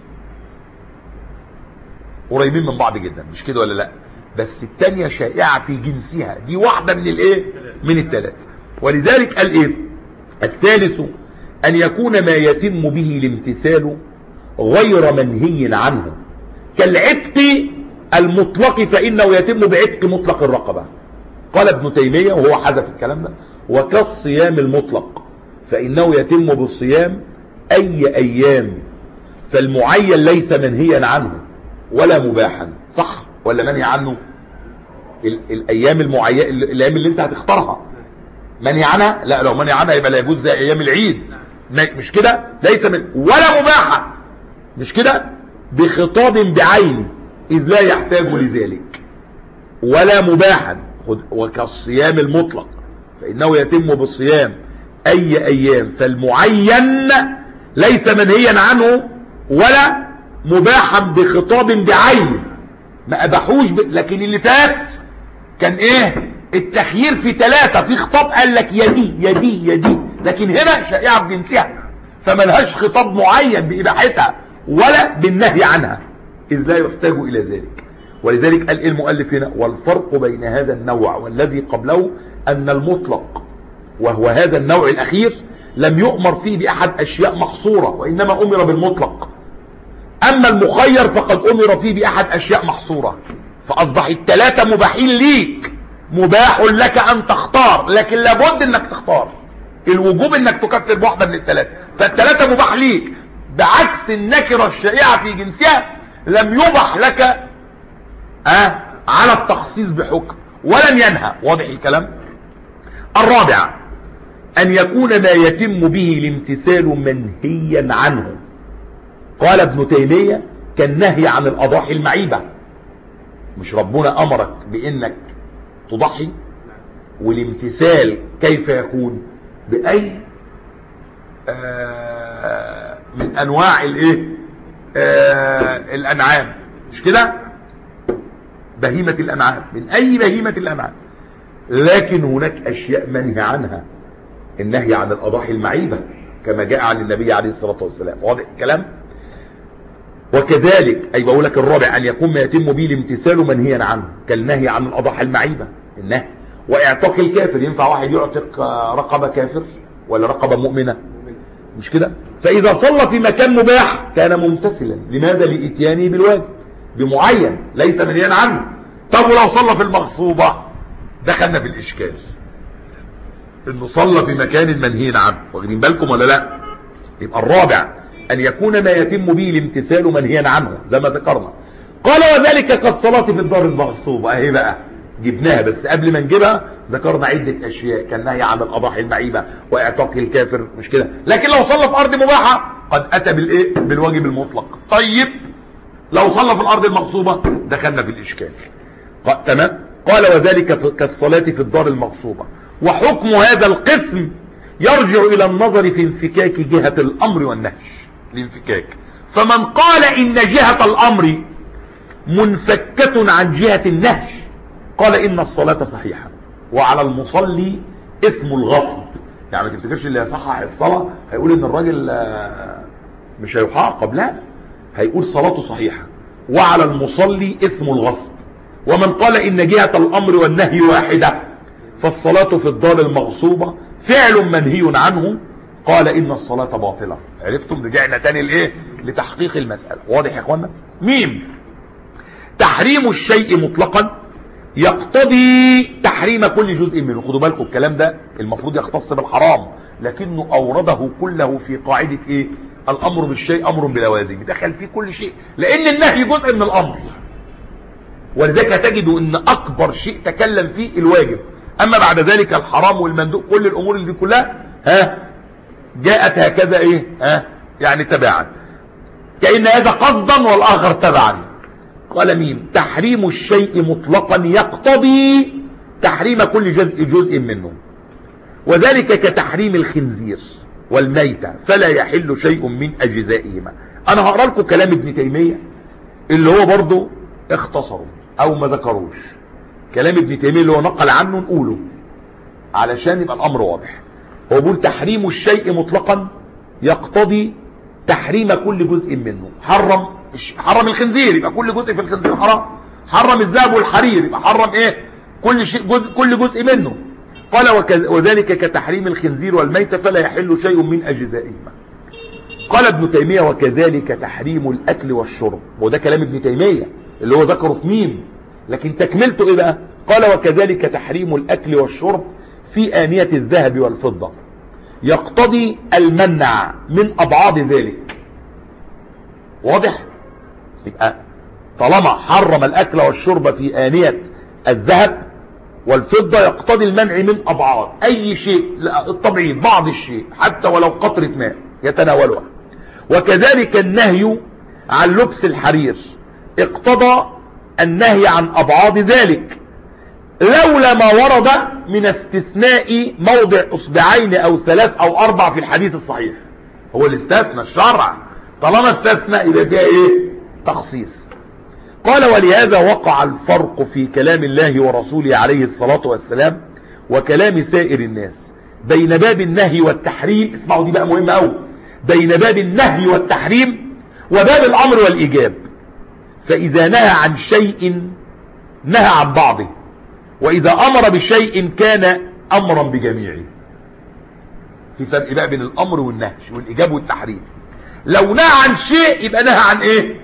قريبين من بعض جدا، مش كده ولا لا؟ بس الثانية شائعة في جنسها، دي واحدة من الإيه؟ من الثلاث. ولذلك قال إيه؟ الثالث أن يكون ما يتم به الامتثال غير منهي عنه، كالعتق المطلق فإنه يتم بعتق مطلق الرقبة. قال ابن تيمية وهو حذف الكلام ده: وكالصيام المطلق فإنه يتم بالصيام أي أيام، فالمعين ليس منهيا عنه ولا مباحا. صح ولا منهي عنه؟ ال الأيام المعينة، الأيام اللي انت هتختارها منهي عنها؟ لا، لو منهي عنها يبقى لا يجوز زي أيام العيد، مش كده؟ ليس من ولا مباحا، مش كده؟ بخطاب بعينه إذ لا يحتاج لذلك، ولا مباحا. وكالصيام المطلق فإنه يتم بالصيام أي أيام، فالمعين ليس منهيا عنه ولا مباحا بخطاب بعينه، ما أباحوش ب... لكن اللي فات كان إيه؟ التخيير في ثلاثة، في خطاب قال لك يا دي يا دي يا دي، لكن هنا شائعة بجنسها فملهاش خطاب معين بإباحتها ولا بالنهي عنها إذ لا يحتاج إلى ذلك. ولذلك قال المؤلف هنا: والفرق بين هذا النوع والذي قبله أن المطلق وهو هذا النوع الأخير لم يؤمر فيه بأحد أشياء محصورة، وإنما أمر بالمطلق. أما المخير فقد أمر فيه بأحد أشياء محصورة، فأصبح الثلاثة مباحين ليك، مباح لك أن تختار، لكن لابد أنك تختار. الوجوب أنك تكفر بواحدة من الثلاثة، فالثلاثة مباح ليك، بعكس النكرة الشائعة في جنسها لم يبح لك أه على التخصيص بحكم ولم ينهى. واضح الكلام؟ الرابع أن يكون ما يتم به الامتثال منهيا عنه. قال ابن تيمية: كالنهي عن الأضاحي المعيبة. مش ربنا أمرك بأنك تضحي؟ والامتثال كيف يكون؟ بأي آه من أنواع الإيه؟ آه الأنعام، مش كده؟ بهيمة الأنعام، من أي بهيمة الأنعام. لكن هناك أشياء منهي عنها، النهي عن الأضاحي المعيبة كما جاء عن النبي عليه الصلاة والسلام. واضح الكلام؟ وكذلك أي بقول لك الرابع أن يكون ما يتم به الامتثال منهيا عنه، كالنهي عن الأضاحي المعيبة، النهي. واعتاق الكافر، ينفع واحد يعتق رقبة كافر ولا رقبة مؤمنة؟ مش كده؟ فإذا صلى في مكان مباح كان ممتثلا. لماذا؟ لإتيانه بالواجب بمعين ليس منهيا عنه. طب ولو صلى في المغصوبة دخلنا في الاشكال انه صلى في مكان منهي عنه. واخدين بالكم ولا لا؟ يبقى الرابع ان يكون ما يتم به الامتثال منهيا عنه زي ما ذكرنا. قال وذلك كالصلاة في الدار المغصوبة. اهي بقى جبناها، بس قبل ما نجيبها ذكرنا عدة اشياء كالنهي عن الاضاحي المعيبة واعتاق الكافر، مش كده؟ لكن لو صلى في ارض مباحة قد اتى بالايه؟ بالواجب المطلق. طيب لو صلى في الارض المغصوبة دخلنا في الاشكال. تمام. قال وذلك كالصلاة في الدار المغصوبة. وحكم هذا القسم يرجع الى النظر في انفكاك جهة الامر والنهي. الانفكاك، فمن قال ان جهة الامر منفكة عن جهة النهي قال ان الصلاة صحيحة وعلى المصلي اسم الغصب. يعني ما تفتكرش اللي يصحح الصلاة هيقول ان الراجل مش هيحاقب، لا، هيقول صلاته صحيحة وعلى المصلي اسم الغصب. ومن قال ان جهة الامر والنهي واحدة فالصلاة في الدار المغصوبة فعل منهي عنه قال ان الصلاة باطلة. عرفتم؟ رجعنا تاني لايه؟ لتحقيق المسألة. واضح يا اخوانا؟ ميم. تحريم الشيء مطلقا يقتضي تحريم كل جزء منه. خدوا بالكم الكلام ده المفروض يختص بالحرام، لكنه اورده كله في قاعدة ايه؟ الامر بالشيء امر بلوازم، دخل فيه كل شيء، لان النهي جزء من الامر. ولذلك تجدوا ان اكبر شيء تكلم فيه الواجب، اما بعد ذلك الحرام والمندوب كل الامور اللي كلها ها جاءت هكذا ايه؟ ها يعني تبعا، كأن هذا قصدا والاخر تبعا. قال مين؟ تحريم الشيء مطلقا يقتضي تحريم كل جزء جزء منه، وذلك كتحريم الخنزير والميتة فلا يحل شيء من اجزائهما. انا هقرا لكم كلام ابن تيمية اللي هو برضه اختصروا او ما ذكروش. كلام ابن تيمية اللي هو نقل عنه نقوله علشان يبقى الامر واضح. هو بيقول تحريم الشيء مطلقا يقتضي تحريم كل جزء منه. حرم حرم الخنزير يبقى كل جزء في الخنزير حرام. حرم الذهب والحرير يبقى حرم ايه؟ كل شيء جزء كل جزء منه. قال وذلك كتحريم الخنزير والميتة فلا يحل شيء من اجزائهما. قال ابن تيمية وكذلك تحريم الاكل والشرب. وده كلام ابن تيمية اللي هو ذكره في ميم، لكن تكملته ايه بقى؟ قال وكذلك تحريم الاكل والشرب في آنية الذهب والفضة يقتضي المنع من أبعاد ذلك. واضح؟ يبقى طالما حرم الأكل والشرب في آنية الذهب والفضة يقتضي المنع من أبعاد أي شيء، الطبيعي بعض الشيء حتى ولو قطرة ماء يتناولها. وكذلك النهي عن لبس الحرير اقتضى النهي عن أبعاد ذلك، لولا ما ورد من استثناء موضع اصبعين او ثلاث او اربع في الحديث الصحيح. هو اللي استثنى الشرع، طالما استثنى يبقى فيها ايه؟ تخصيص. قال ولهذا وقع الفرق في كلام الله ورسوله عليه الصلاة والسلام وكلام سائر الناس بين باب النهي والتحريم. اسمعوا دي بقى مهمة قوي، بين باب النهي والتحريم وباب الامر والايجاب. فاذا نهى عن شيء نهى عن بعضه، واذا امر بشيء كان امرا بجميعه. في فرق بقى بين الامر والنهي والايجاب والتحريم. لو نهى عن شيء يبقى نهى عن ايه؟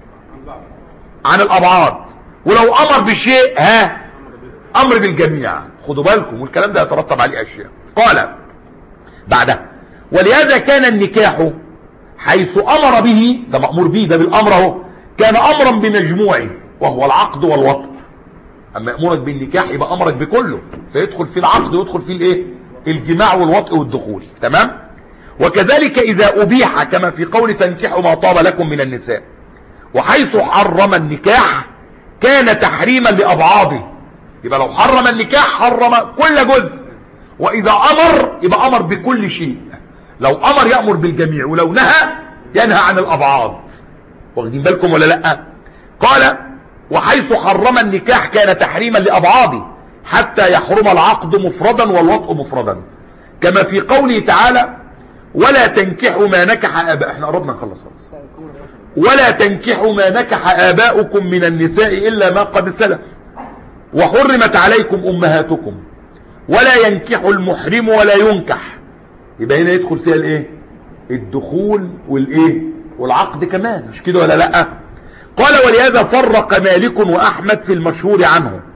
عن الابعاد. ولو امر بشيء ها امر بالجميع. خدوا بالكم والكلام ده يترتب عليه اشياء. قال بعدها ولهذا كان النكاح حيث امر به، ده مأمور به، ده بالامر اهو، كان امرا بمجموعه وهو العقد والوطء. اما يأمرك بالنكاح يبقى امرك بكله، فيدخل فيه العقد ويدخل فيه الايه؟ الجماع والوطء والدخول. تمام؟ وكذلك اذا ابيح كما في قول فانكحوا ما طاب لكم من النساء. وحيث حرم النكاح كان تحريما لابعاضه، يبقى لو حرم النكاح حرم كل جزء، واذا امر يبقى امر بكل شيء. لو امر يأمر بالجميع، ولو نهى ينهى عن الابعاد. واخدين بالكم ولا لا؟ قال وحيث حرم النكاح كان تحريما لأبعاضه حتى يحرم العقد مفردا والوطء مفردا، كما في قوله تعالى ولا تنكحوا ما نكح آباء. احنا قربنا نخلص خلاص. ولا تنكحوا ما نكح آباؤكم من النساء إلا ما قد سلف وحرمت عليكم أمهاتكم ولا ينكح المحرم ولا ينكح. يبقى هنا يدخل فيها الايه؟ الدخول والايه؟ والعقد كمان، مش كده ولا لا؟ قال ولهذا فرق مالك وأحمد في المشهور عنه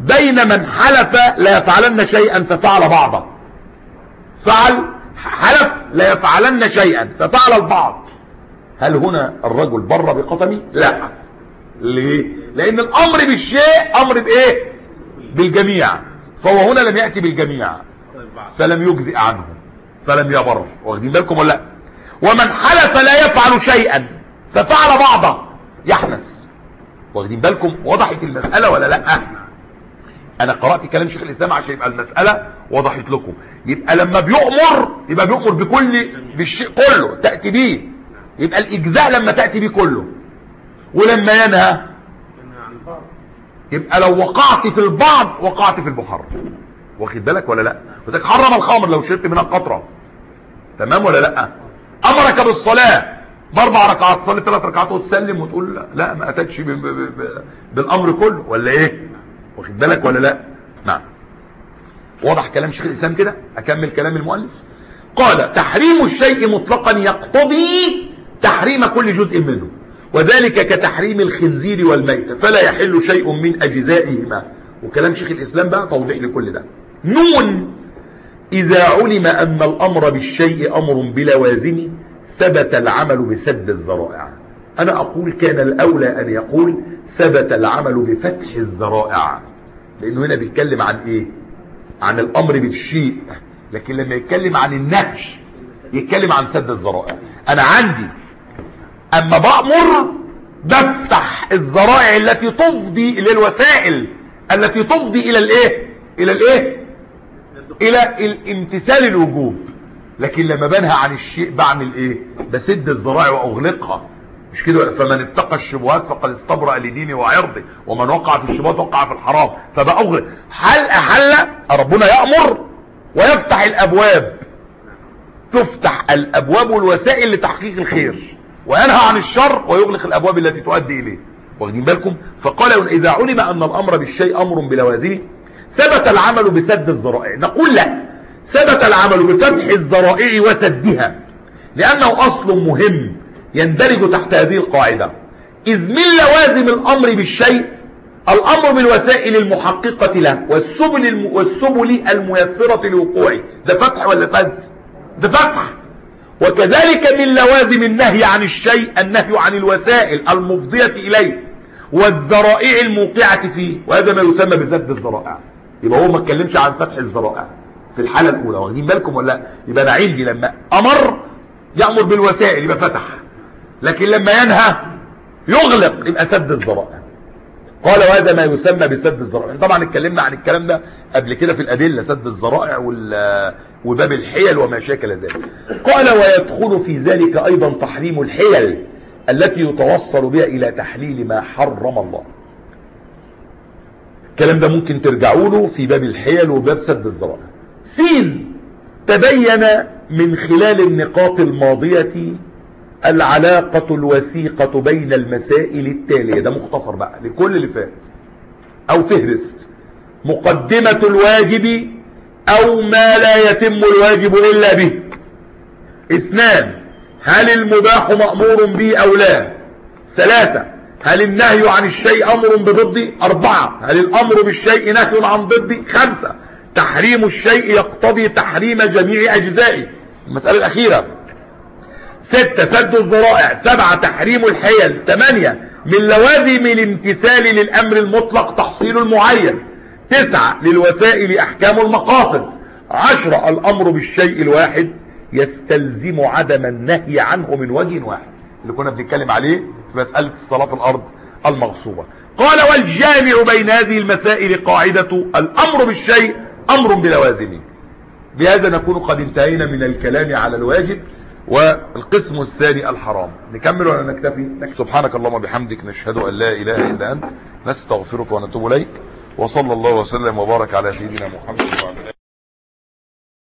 بين من حلف لا يفعلن شيئا ففعل بعضه. فعل حلف لا يفعلن شيئا ففعل البعض، هل هنا الرجل بر بقسمه؟ لا. ليه؟ لان الامر بالشيء امر بايه؟ بالجميع، فهو هنا لم يأتي بالجميع فلم يجزئ عنه فلم يبر. واخدين بالكم ولا لا؟ ومن حلف لا يفعل شيئا ففعل بعضه يحنس. واخدين بالكم؟ وضحت المسألة ولا لا؟ انا قرأت كلام شيخ الاسلام عشان يبقى المسألة وضحت لكم. يبقى لما بيؤمر يبقى بيؤمر بكل بالشيء كله تأتي به، يبقى الاجزاء لما تأتي به كله، ولما ينهى يبقى لو وقعت في البعض وقعت في المحرم. واخد بالك ولا لا؟ وذلك حرم الخمر لو شربت منها قطرة، تمام ولا لا؟ امرك بالصلاة باربع ركعات، تصلي ثلاث ركعات وتسلم وتقول لا, لا ما اتتش بالامر كله ولا ايه؟ واخد بالك ولا لا؟ نعم. واضح كلام شيخ الاسلام كده؟ اكمل كلام المؤلف. قال تحريم الشيء مطلقا يقتضي تحريم كل جزء منه، وذلك كتحريم الخنزير والميتة فلا يحل شيء من اجزائهما. وكلام شيخ الاسلام بقى توضيح لكل ده. نون اذا علم ان الامر بالشيء امر بلوازمه ثبت العمل بسد الذرائع. انا اقول كان الاولى ان يقول ثبت العمل بفتح الذرائع، لانه هنا بيتكلم عن ايه؟ عن الامر بالشيء، لكن لما يتكلم عن النهي يتكلم عن سد الذرائع. انا عندي اما بأمر بفتح الذرائع التي تفضي الى الوسائل التي تفضي الى الايه؟ الى الايه؟ الى الامتثال الوجوب. لكن لما بنهى عن الشيء بعمل ايه؟ بسد الذرائع واغلقها، مش كده؟ فمن اتقى الشبهات فقد استبرأ لدينه وعرضه، ومن وقع في الشبهات وقع في الحرام. فبأغلق حل احل ربنا يأمر ويفتح الابواب، تفتح الابواب والوسائل لتحقيق الخير، وينهى عن الشر ويغلق الابواب التي تؤدي اليه. واخدين بالكم؟ فقال اذا علم ان الامر بالشيء امر بلوازمه ثبت العمل بسد الذرائع. نقول لا، ثبت العمل بفتح الذرائع وسدها، لانه اصل مهم يندرج تحت هذه القاعدة. اذ من لوازم الامر بالشيء الامر بالوسائل المحققة له والسبل الم... والسبل الميسرة لوقوعه. ده فتح ولا سد؟ ده فتح. وكذلك من لوازم النهي عن الشيء النهي عن الوسائل المفضية اليه والذرائع الموقعة فيه، وهذا ما يسمى بسد الذرائع. يبقى هو ما اتكلمش عن فتح الذرائع في الحالة الاولى. واخدين بالكم ولا لا؟ يبقى انا عندي لما امر يأمر بالوسائل يبقى فتح، لكن لما ينهى يغلق يبقى سد الذرائع. قال وهذا ما يسمى بسد الذرائع. طبعا اتكلمنا عن الكلام ده قبل كده في الأدلة، سد الذرائع وباب الحيل وما شاكل ذلك. قال ويدخل في ذلك أيضا تحريم الحيل التي يتوصل بها إلى تحليل ما حرم الله. الكلام ده ممكن ترجعوا له في باب الحيل وباب سد الذرائع. سين تبين من خلال النقاط الماضية العلاقة الوثيقة بين المسائل التالية. ده مختصر بقى لكل اللي فات او فهرست. مقدمة الواجب او ما لا يتم الواجب الا به. اثنان، هل المباح مأمور به او لا؟ ثلاثة، هل النهي عن الشيء امر بضده؟ اربعة، هل الامر بالشيء نهي عن ضده؟ خمسة، تحريم الشيء يقتضي تحريم جميع اجزائه. المسألة الاخيرة. ستة، سد الذرائع. سبعة، تحريم الحيل. ثمانية، من لوازم الامتثال للأمر المطلق تحصيل المعين. تسعة، للوسائل أحكام المقاصد. عشرة، الأمر بالشيء الواحد يستلزم عدم النهي عنه من وجه واحد، اللي كنا بنتكلم عليه في مسألة الصلاة في الأرض المغصوبة. قال والجامع بين هذه المسائل قاعدة الأمر بالشيء أمر بلوازمه. بهذا نكون قد انتهينا من الكلام على الواجب والقسم الثاني الحرام. نكمل ولا نكتفي؟ سبحانك اللهم وبحمدك نشهد أن لا إله إلا أنت نستغفرك ونتوب إليك، وصلى الله وسلم وبارك على سيدنا محمد وعلى